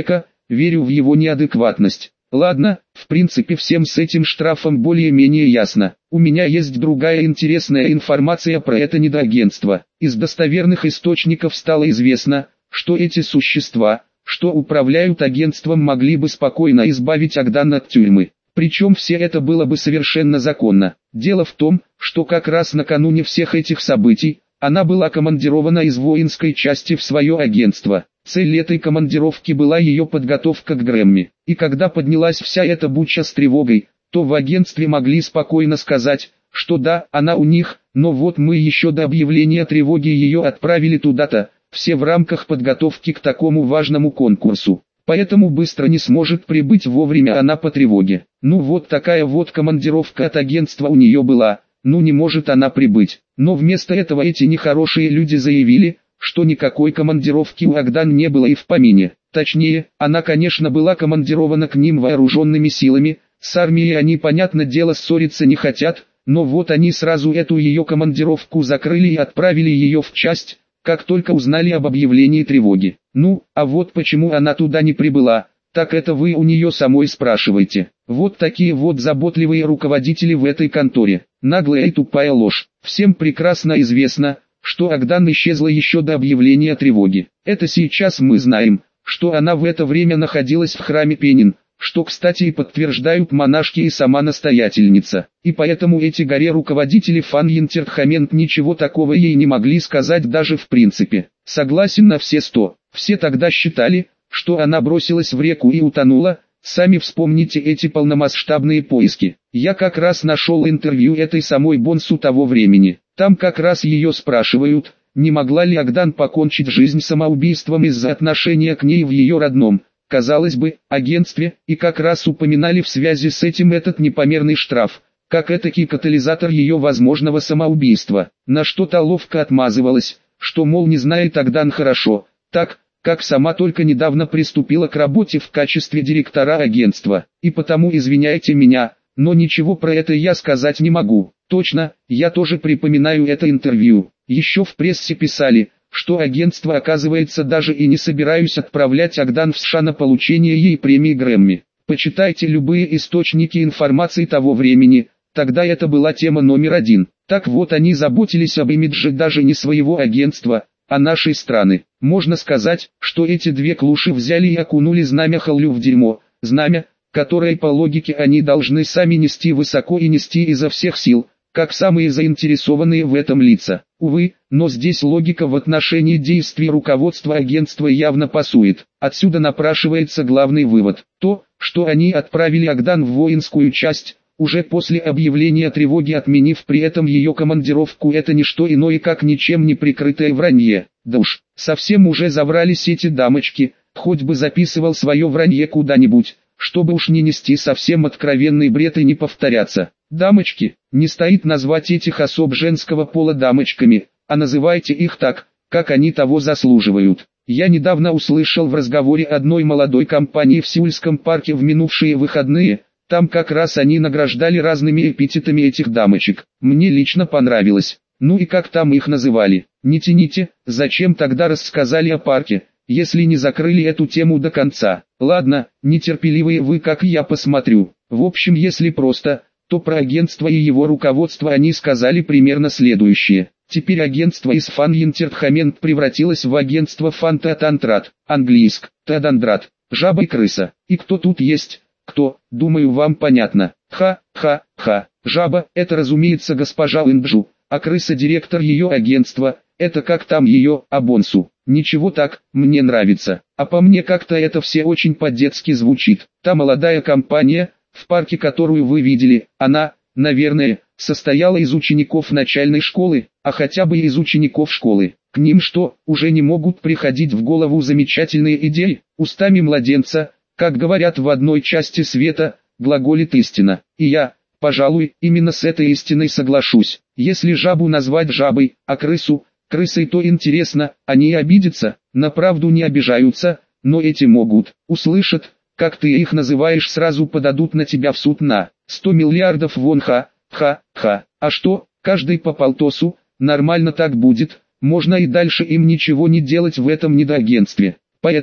[SPEAKER 1] верю в его неадекватность. Ладно, в принципе всем с этим штрафом более-менее ясно. У меня есть другая интересная информация про это недоагентство. Из достоверных источников стало известно, что эти существа, что управляют агентством, могли бы спокойно избавить Агдан от тюрьмы. Причем все это было бы совершенно законно. Дело в том, что как раз накануне всех этих событий, она была командирована из воинской части в свое агентство. Цель этой командировки была ее подготовка к Грэмми. И когда поднялась вся эта буча с тревогой, то в агентстве могли спокойно сказать, что да, она у них, но вот мы еще до объявления тревоги ее отправили туда-то, все в рамках подготовки к такому важному конкурсу. Поэтому быстро не сможет прибыть вовремя она по тревоге. Ну вот такая вот командировка от агентства у нее была, ну не может она прибыть. Но вместо этого эти нехорошие люди заявили, что никакой командировки у Агдан не было и в помине. Точнее, она конечно была командирована к ним вооруженными силами, с армией они понятно дело ссориться не хотят, но вот они сразу эту ее командировку закрыли и отправили ее в часть, как только узнали об объявлении тревоги. Ну, а вот почему она туда не прибыла, так это вы у нее самой спрашиваете. Вот такие вот заботливые руководители в этой конторе. Наглая и тупая ложь. Всем прекрасно известно, что Агдан исчезла еще до объявления тревоги. Это сейчас мы знаем, что она в это время находилась в храме Пенин, что кстати и подтверждают монашки и сама настоятельница. И поэтому эти горе-руководители Фан Йинтерхамент ничего такого ей не могли сказать даже в принципе. Согласен на все сто. Все тогда считали, что она бросилась в реку и утонула. Сами вспомните эти полномасштабные поиски. Я как раз нашел интервью этой самой Бонсу того времени. Там как раз ее спрашивают, не могла ли Агдан покончить жизнь самоубийством из-за отношения к ней в ее родном, казалось бы, агентстве, и как раз упоминали в связи с этим этот непомерный штраф, как этакий катализатор ее возможного самоубийства. На что та ловко отмазывалась, что мол не знает Агдан хорошо, так, как сама только недавно приступила к работе в качестве директора агентства, и потому извиняйте меня, но ничего про это я сказать не могу. Точно, я тоже припоминаю это интервью. Еще в прессе писали, что агентство оказывается даже и не собираюсь отправлять Агдан в США на получение ей премии Грэмми. Почитайте любые источники информации того времени, тогда это была тема номер один. Так вот они заботились об имидже даже не своего агентства, а нашей страны. Можно сказать, что эти две клуши взяли и окунули знамя Халлю в дерьмо, знамя, которое по логике они должны сами нести высоко и нести изо всех сил, как самые заинтересованные в этом лица. Увы, но здесь логика в отношении действий руководства агентства явно пасует. Отсюда напрашивается главный вывод. То, что они отправили Агдан в воинскую часть, уже после объявления тревоги отменив при этом ее командировку, это не что иное как ничем не прикрытое вранье. Да уж, совсем уже заврались эти дамочки, хоть бы записывал свое вранье куда-нибудь, чтобы уж не нести совсем откровенный бред и не повторяться. Дамочки, не стоит назвать этих особ женского пола дамочками, а называйте их так, как они того заслуживают. Я недавно услышал в разговоре одной молодой компании в Сеульском парке в минувшие выходные, там как раз они награждали разными эпитетами этих дамочек. Мне лично понравилось. Ну и как там их называли? Не тяните, зачем тогда рассказали о парке, если не закрыли эту тему до конца? Ладно, нетерпеливые вы, как я посмотрю. В общем, если просто, то про агентство и его руководство они сказали примерно следующее. Теперь агентство из Фан Йинтерхамент превратилось в агентство Фан Татантрат, английск, Тадандрат, жаба и крыса. И кто тут есть? Кто, думаю, вам понятно. Ха-ха-ха. Жаба, это разумеется госпожа Инджу, а крыса директор ее агентства, это как там ее, Абонсу. Ничего так, мне нравится. А по мне как-то это все очень по-детски звучит. Та молодая компания, в парке которую вы видели, она, наверное, состояла из учеников начальной школы, а хотя бы из учеников школы. К ним что, уже не могут приходить в голову замечательные идеи? Устами младенца, как говорят в одной части света, глаголит истина. И я, пожалуй, именно с этой истиной соглашусь. Если жабу назвать жабой, а крысу крысой, то интересно, они обидятся, на правду не обижаются, но эти могут, услышат, как ты их называешь, сразу подадут на тебя в суд на сто миллиардов вон. Ха-ха-ха. А что, каждый по полтосу, нормально так будет, можно и дальше им ничего не делать в этом недоагентстве. Поэтому,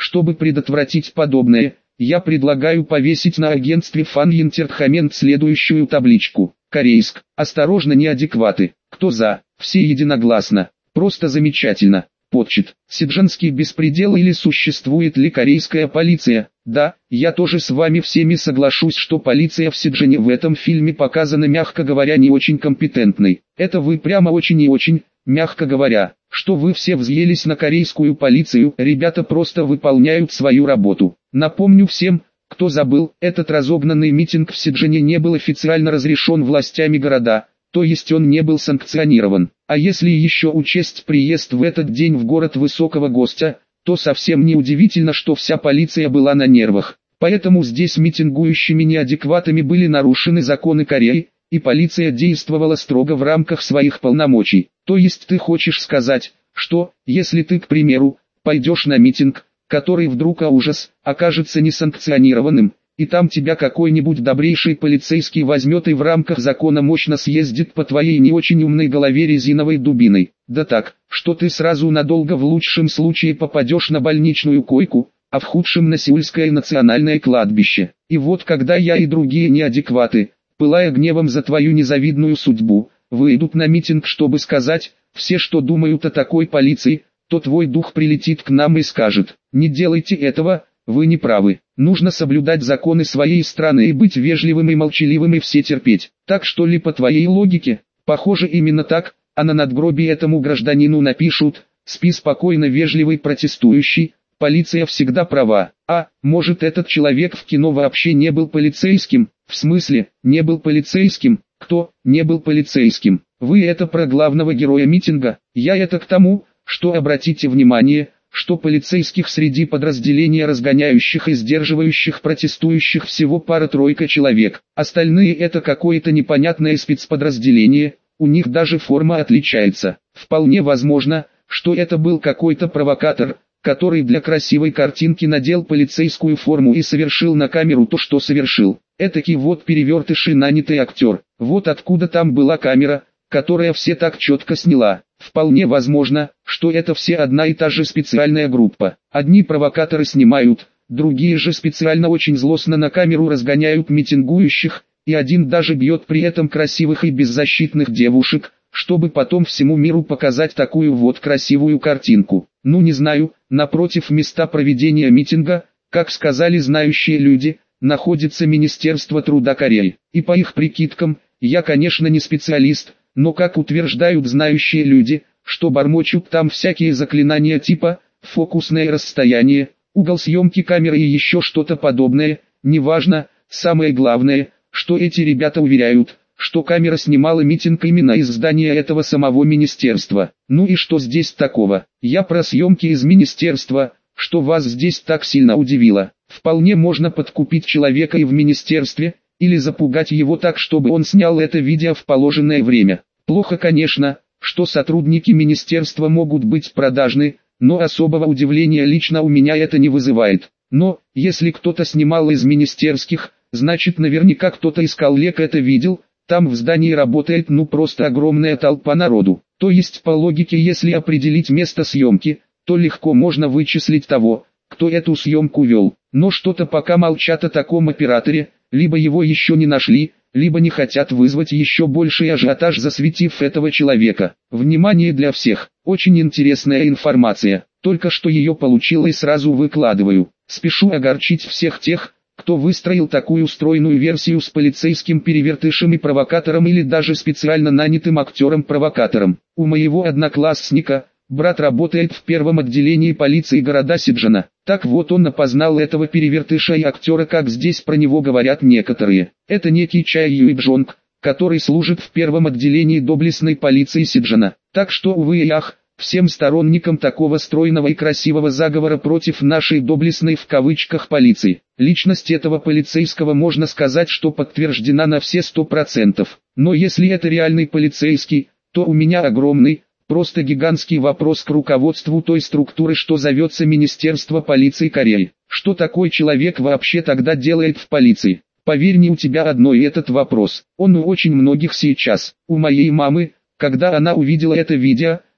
[SPEAKER 1] Чтобы предотвратить подобное, я предлагаю повесить на агентстве Фан Интертхамент следующую табличку. Корейск. Осторожно, неадекваты. Кто за? Все единогласно. Просто замечательно. Подчит. Сиджанский беспредел или существует ли корейская полиция? Да, я тоже с вами всеми соглашусь, что полиция в Сиджане в этом фильме показана, мягко говоря, не очень компетентной. Это вы прямо очень и очень, мягко говоря, что вы все взъелись на корейскую полицию. Ребята просто выполняют свою работу. Напомню всем, кто забыл, этот разогнанный митинг в Сиджане не был официально разрешен властями города, то есть он не был санкционирован. А если еще учесть приезд в этот день в город высокого гостя, то совсем не удивительно, что вся полиция была на нервах. Поэтому здесь митингующими неадекватами были нарушены законы Кореи, и полиция действовала строго в рамках своих полномочий. То есть ты хочешь сказать, что, если ты, к примеру, пойдешь на митинг, который вдруг, а ужас, окажется несанкционированным, и там тебя какой-нибудь добрейший полицейский возьмет и в рамках закона мощно съездит по твоей не очень умной голове резиновой дубиной. Да так, что ты сразу надолго в лучшем случае попадешь на больничную койку, а в худшем на Сеульское национальное кладбище. И вот когда я и другие неадекваты, пылая гневом за твою незавидную судьбу, выйдут на митинг, чтобы сказать все, что думают о такой полиции, то твой дух прилетит к нам и скажет: не делайте этого, вы не правы. Нужно соблюдать законы своей страны и быть вежливым и молчаливым и все терпеть. Так что ли по твоей логике? Похоже именно так, а на надгробии этому гражданину напишут: спи спокойно, вежливый протестующий, полиция всегда права. А, может, этот человек в кино вообще не был полицейским? В смысле, не был полицейским? Кто не был полицейским? Вы это про главного героя митинга? Я это к тому, что обратите внимание, что полицейских среди подразделения разгоняющих и сдерживающих протестующих всего пара-тройка человек. Остальные это какое-то непонятное спецподразделение, у них даже форма отличается. Вполне возможно, что это был какой-то провокатор, который для красивой картинки надел полицейскую форму и совершил на камеру то, что совершил. Этакий вот перевертыш и нанятый актер. Вот откуда там была камера, которая все так четко сняла. Вполне возможно, что это все одна и та же специальная группа. Одни провокаторы снимают, другие же специально очень злостно на камеру разгоняют митингующих, и один даже бьет при этом красивых и беззащитных девушек, чтобы потом всему миру показать такую вот красивую картинку. Ну не знаю, напротив места проведения митинга, как сказали знающие люди, находится Министерство труда Кореи. И по их прикидкам, я конечно не специалист, но как утверждают знающие люди, что бормочут там всякие заклинания типа «фокусное расстояние», «угол съемки камеры» и еще что-то подобное, неважно, самое главное, что эти ребята уверяют, что камера снимала митинг именно из здания этого самого министерства. Ну и что здесь такого? Я про съемки из министерства, что вас здесь так сильно удивило. Вполне можно подкупить человека и в министерстве, или запугать его так, чтобы он снял это видео в положенное время. Плохо, конечно, что сотрудники министерства могут быть продажны, но особого удивления лично у меня это не вызывает. Но, если кто-то снимал из министерских, значит наверняка кто-то из коллег это видел, там в здании работает ну просто огромная толпа народу. То есть по логике, если определить место съемки, то легко можно вычислить того, кто эту съемку вел. Но что-то пока молчат о таком операторе, либо его еще не нашли, либо не хотят вызвать еще больший ажиотаж, засветив этого человека. Внимание для всех, очень интересная информация, только что ее получил и сразу выкладываю. Спешу огорчить всех тех, кто выстроил такую стройную версию с полицейским перевертышем и провокатором или даже специально нанятым актером-провокатором. У моего одноклассника, брат работает в первом отделении полиции города Сиджана. Так вот он опознал этого перевертыша и актера, как здесь про него говорят некоторые. Это некий Чай Юйбжонг, который служит в первом отделении доблестной полиции Сиджана. Так что, увы и ах, всем сторонникам такого стройного и красивого заговора против нашей доблестной в кавычках полиции. Личность этого полицейского можно сказать, что подтверждена на все сто процентов. Но если это реальный полицейский, то у меня огромный, просто гигантский вопрос к руководству той структуры, что зовется Министерство полиции Кореи. Что такой человек вообще тогда делает в полиции? Поверь, не у тебя одной этот вопрос. Он у очень многих сейчас. У моей мамы, когда она увидела это видео,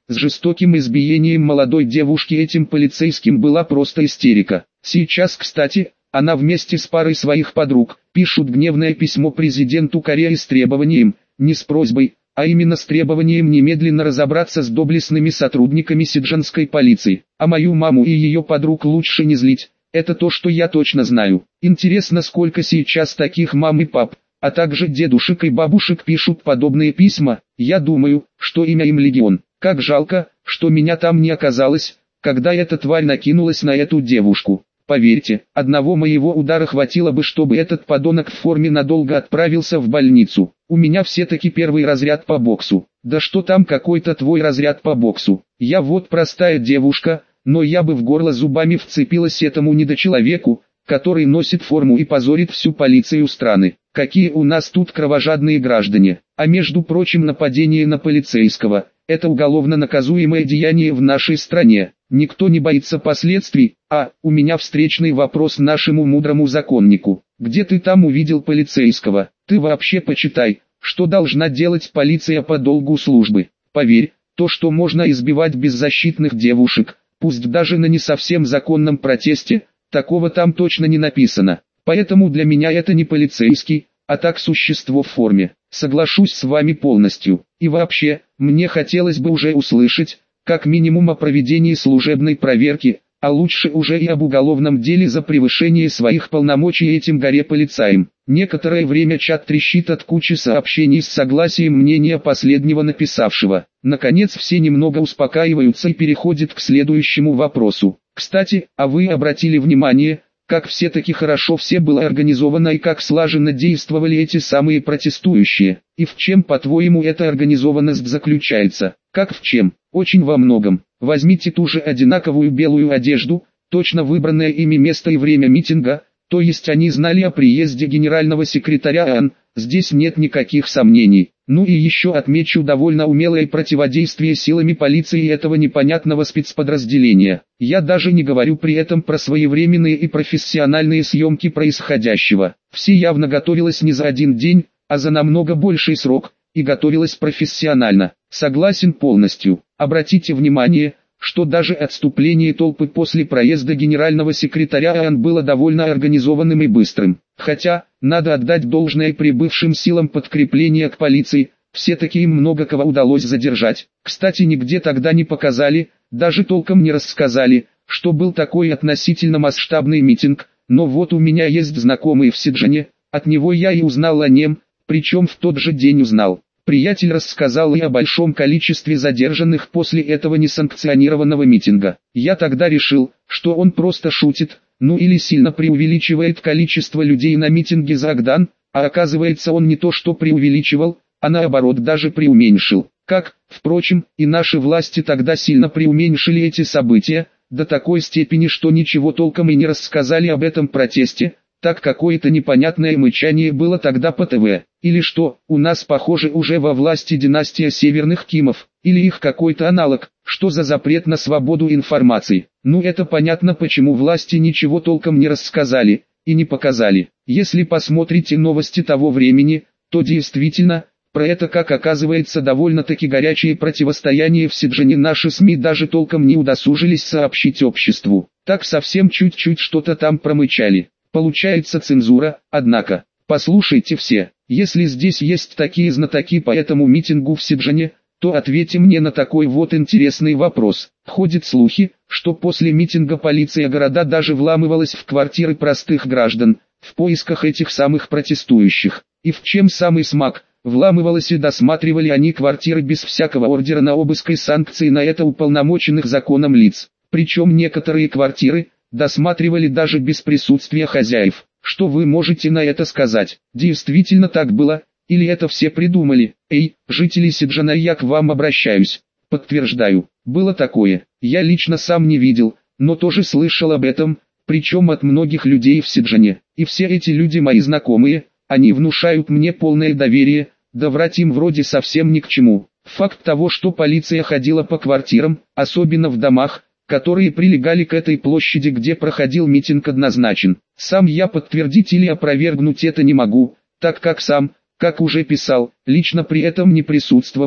[SPEAKER 1] с жестоким избиением молодой девушки этим полицейским была просто истерика. Сейчас, кстати, она вместе с парой своих подруг пишут гневное письмо президенту Кореи с требованием, не с просьбой, а именно с требованием немедленно разобраться с доблестными сотрудниками сиджанской полиции. А мою маму и ее подруг лучше не злить, это то, что я точно знаю. Интересно, сколько сейчас таких мам и пап, а также дедушек и бабушек пишут подобные письма. Я думаю, что имя им легион. Как жалко, что меня там не оказалось, когда эта тварь накинулась на эту девушку. Поверьте, одного моего удара хватило бы, чтобы этот подонок в форме надолго отправился в больницу. У меня все-таки первый разряд по боксу. Да что там какой-то твой разряд по боксу. Я вот простая девушка, но я бы в горло зубами вцепилась этому недочеловеку, который носит форму и позорит всю полицию страны. Какие у нас тут кровожадные граждане. А между прочим, нападение на полицейского – это уголовно наказуемое деяние в нашей стране. Никто не боится последствий. А, у меня встречный вопрос нашему мудрому законнику. Где ты там увидел полицейского? Ты вообще почитай, что должна делать полиция по долгу службы. Поверь, то, что можно избивать беззащитных девушек, пусть даже на не совсем законном протесте, такого там точно не написано. Поэтому для меня это не полицейский, а так существо в форме. Соглашусь с вами полностью. И вообще, мне хотелось бы уже услышать, как минимум о проведении служебной проверки, а лучше уже и об уголовном деле за превышение своих полномочий этим горе полицаем. Некоторое время чат трещит от кучи сообщений с согласием мнения последнего написавшего. Наконец все немного успокаиваются и переходят к следующему вопросу. Кстати, а вы обратили внимание, как все-таки хорошо все было организовано и как слаженно действовали эти самые протестующие? И в чем, по-твоему, эта организованность заключается? Как в чем? Очень во многом. Возьмите ту же одинаковую белую одежду, точно выбранное ими место и время митинга, то есть они знали о приезде генерального секретаря ООН, здесь нет никаких сомнений. Ну и еще отмечу довольно умелое противодействие силами полиции этого непонятного спецподразделения. Я даже не говорю при этом про своевременные и профессиональные съемки происходящего. Все явно готовилось не за один день, а за намного больший срок, и готовилось профессионально. Согласен полностью. Обратите внимание, что даже отступление толпы после проезда генерального секретаря ООН было довольно организованным и быстрым. Хотя, надо отдать должное прибывшим силам подкрепления к полиции, все-таки им много кого удалось задержать. Кстати, нигде тогда не показали, даже толком не рассказали, что был такой относительно масштабный митинг, но вот у меня есть знакомый в Сиджане, от него я и узнал о нем, причем в тот же день узнал. Приятель рассказал и о большом количестве задержанных после этого несанкционированного митинга. Я тогда решил, что он просто шутит, ну или сильно преувеличивает количество людей на митинге за Агдан, а оказывается он не то что преувеличивал, а наоборот даже преуменьшил. Как, впрочем, и наши власти тогда сильно преуменьшили эти события, до такой степени, что ничего толком и не рассказали об этом протесте, так какое-то непонятное мычание было тогда по ТВ. Или что, у нас похоже уже во власти династия Северных Кимов, или их какой-то аналог, что за запрет на свободу информации. Ну это понятно, почему власти ничего толком не рассказали, и не показали. Если посмотрите новости того времени, то действительно, про это, как оказывается, довольно-таки горячее противостояние в Сиджане наши СМИ даже толком не удосужились сообщить обществу. Так совсем чуть-чуть что-то там промычали. Получается цензура, однако. Послушайте все, если здесь есть такие знатоки по этому митингу в Сиджане, то ответьте мне на такой вот интересный вопрос. Ходят слухи, что после митинга полиция города даже вламывалась в квартиры простых граждан, в поисках этих самых протестующих. И в чем самый смак? Вламывалась и досматривали они квартиры без всякого ордера на обыск и санкций на это уполномоченных законом лиц. Причем некоторые квартиры досматривали даже без присутствия хозяев. Что вы можете на это сказать? Действительно так было? Или это все придумали? Эй, жители Сиджана, я к вам обращаюсь. Подтверждаю, было такое. Я лично сам не видел, но тоже слышал об этом, причем от многих людей в Сиджане. И все эти люди мои знакомые, они внушают мне полное доверие, да врать им вроде совсем ни к чему. Факт того, что полиция ходила по квартирам, особенно в домах, которые прилегали к этой площади, где проходил митинг, однозначен. Сам я подтвердить или опровергнуть это не могу, так как сам, как уже писал, лично при этом не присутствовал,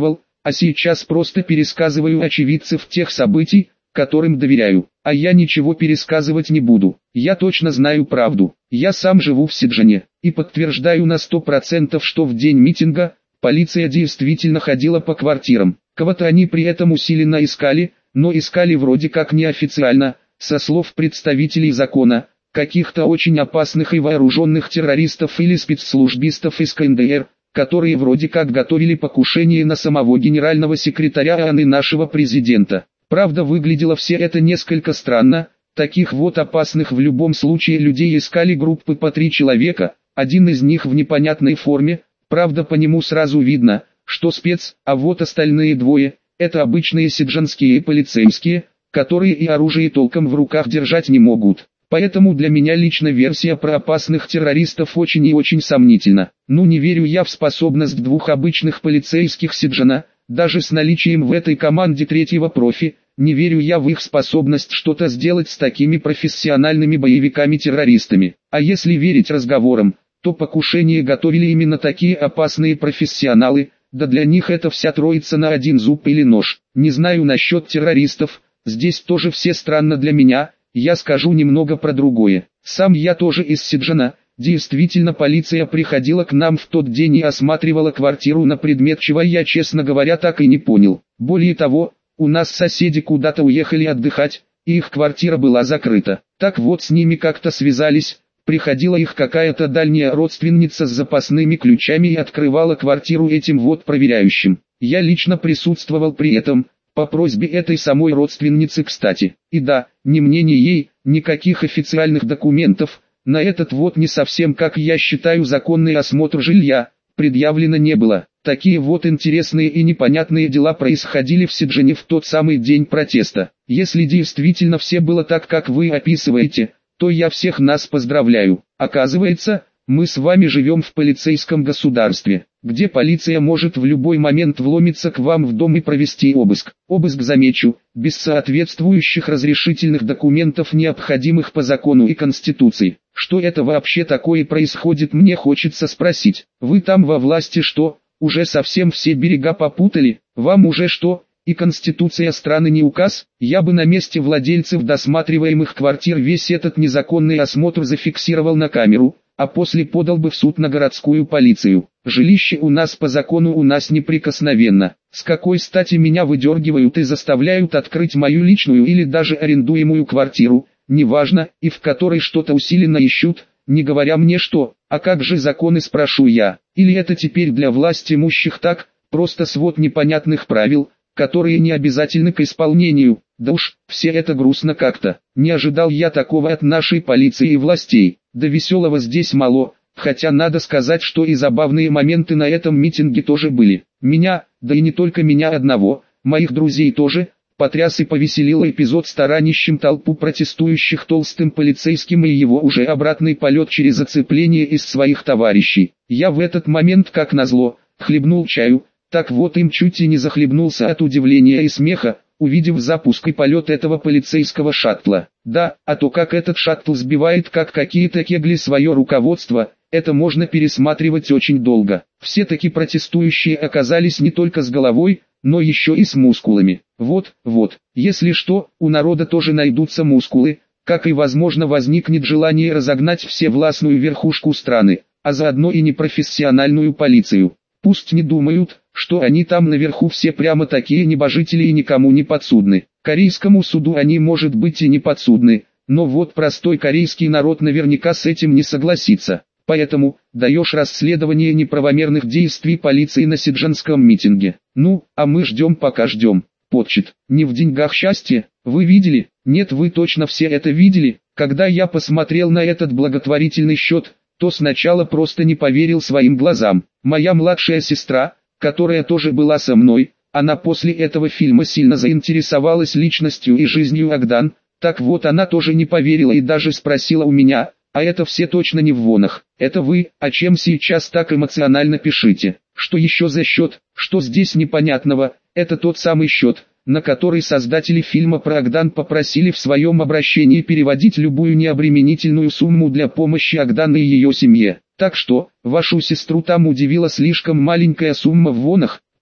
[SPEAKER 1] а сейчас просто пересказываю очевидцев тех событий, которым доверяю. А я ничего пересказывать не буду. Я точно знаю правду. Я сам живу в Сиджане, и подтверждаю на сто процентов, что в день митинга полиция действительно ходила по квартирам. Кого-то они при этом усиленно искали, но искали вроде как неофициально, со слов представителей закона, каких-то очень опасных и вооруженных террористов или спецслужбистов из ка эн дэ эр, которые вроде как готовили покушение на самого генерального секретаря ООН и нашего президента. Правда, выглядело все это несколько странно. Таких вот опасных в любом случае людей искали группы по три человека, один из них в непонятной форме, правда по нему сразу видно, что спец, а вот остальные двое, это обычные сиджанские полицейские, которые и оружие толком в руках держать не могут. Поэтому для меня лично версия про опасных террористов очень и очень сомнительна. Ну не верю я в способность двух обычных полицейских Сиджана, даже с наличием в этой команде третьего профи, не верю я в их способность что-то сделать с такими профессиональными боевиками-террористами. А если верить разговорам, то покушение готовили именно такие опасные профессионалы, да для них это вся троица на один зуб или нож. Не знаю насчет террористов, здесь тоже все странно для меня, я скажу немного про другое. Сам я тоже из Сиджана. Действительно, полиция приходила к нам в тот день и осматривала квартиру на предмет чего я, честно говоря, так и не понял. Более того, у нас соседи куда-то уехали отдыхать, и их квартира была закрыта. Так вот с ними как-то связались, приходила их какая-то дальняя родственница с запасными ключами и открывала квартиру этим вот проверяющим. Я лично присутствовал при этом, по просьбе этой самой родственницы, кстати. И да, ни мне ни ей, никаких официальных документов, на этот вот не совсем, как я считаю, законный осмотр жилья, предъявлено не было. Такие вот интересные и непонятные дела происходили в Сиджане в тот самый день протеста. Если действительно все было так, как вы описываете, то я всех нас поздравляю. Оказывается, мы с вами живем в полицейском государстве, где полиция может в любой момент вломиться к вам в дом и провести обыск. Обыск, замечу, без соответствующих разрешительных документов, необходимых по закону и Конституции. Что это вообще такое происходит, мне хочется спросить. Вы там во власти что, уже совсем все берега попутали? Вам уже что, и Конституция страны не указ? Я бы на месте владельцев досматриваемых квартир весь этот незаконный осмотр зафиксировал на камеру, а после подал бы в суд на городскую полицию. Жилище у нас по закону у нас неприкосновенно. С какой стати меня выдергивают и заставляют открыть мою личную или даже арендуемую квартиру, неважно, и в которой что-то усиленно ищут, не говоря мне что, а как же законы, спрошу я, или это теперь для власть имущих так, просто свод непонятных правил, которые не обязательны к исполнению? Да уж, все это грустно как-то. Не ожидал я такого от нашей полиции и властей. Да веселого здесь мало, хотя надо сказать, что и забавные моменты на этом митинге тоже были. Меня, да и не только меня одного, моих друзей тоже, потряс и повеселил эпизод с таранищем толпу протестующих толстым полицейским и его уже обратный полет через оцепление из своих товарищей. Я в этот момент, как назло, хлебнул чаю, так вот им чуть и не захлебнулся от удивления и смеха, увидев запуск и полет этого полицейского шаттла. Да, а то как этот шаттл сбивает как какие-то кегли свое руководство, это можно пересматривать очень долго. Все-таки протестующие оказались не только с головой, но еще и с мускулами. Вот, вот, если что, у народа тоже найдутся мускулы, как и возможно возникнет желание разогнать всевластную верхушку страны, а заодно и непрофессиональную полицию. Пусть не думают, что они там наверху все прямо такие небожители и никому не подсудны. Корейскому суду они, может быть, и не подсудны, но вот простой корейский народ наверняка с этим не согласится. Поэтому, даешь расследование неправомерных действий полиции на сиджанском митинге. Ну, а мы ждем пока ждем. Подсчет. Не в деньгах счастье, вы видели? Нет, вы точно все это видели. Когда я посмотрел на этот благотворительный счет, то сначала просто не поверил своим глазам. Моя младшая сестра, которая тоже была со мной, она после этого фильма сильно заинтересовалась личностью и жизнью Агдан, так вот она тоже не поверила и даже спросила у меня, а это все точно не в вонах, это вы, а чем сейчас так эмоционально пишите? Что еще за счет, что здесь непонятного? Это тот самый счет, на который создатели фильма про Агдан попросили в своем обращении переводить любую необременительную сумму для помощи Агдан и ее семье. Так что, вашу сестру там удивила слишком маленькая сумма в вонах,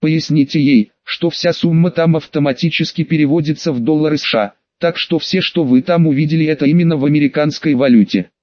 [SPEAKER 1] Поясните ей, что вся сумма там автоматически переводится в доллары США, так что все, что вы там увидели, это именно в американской валюте.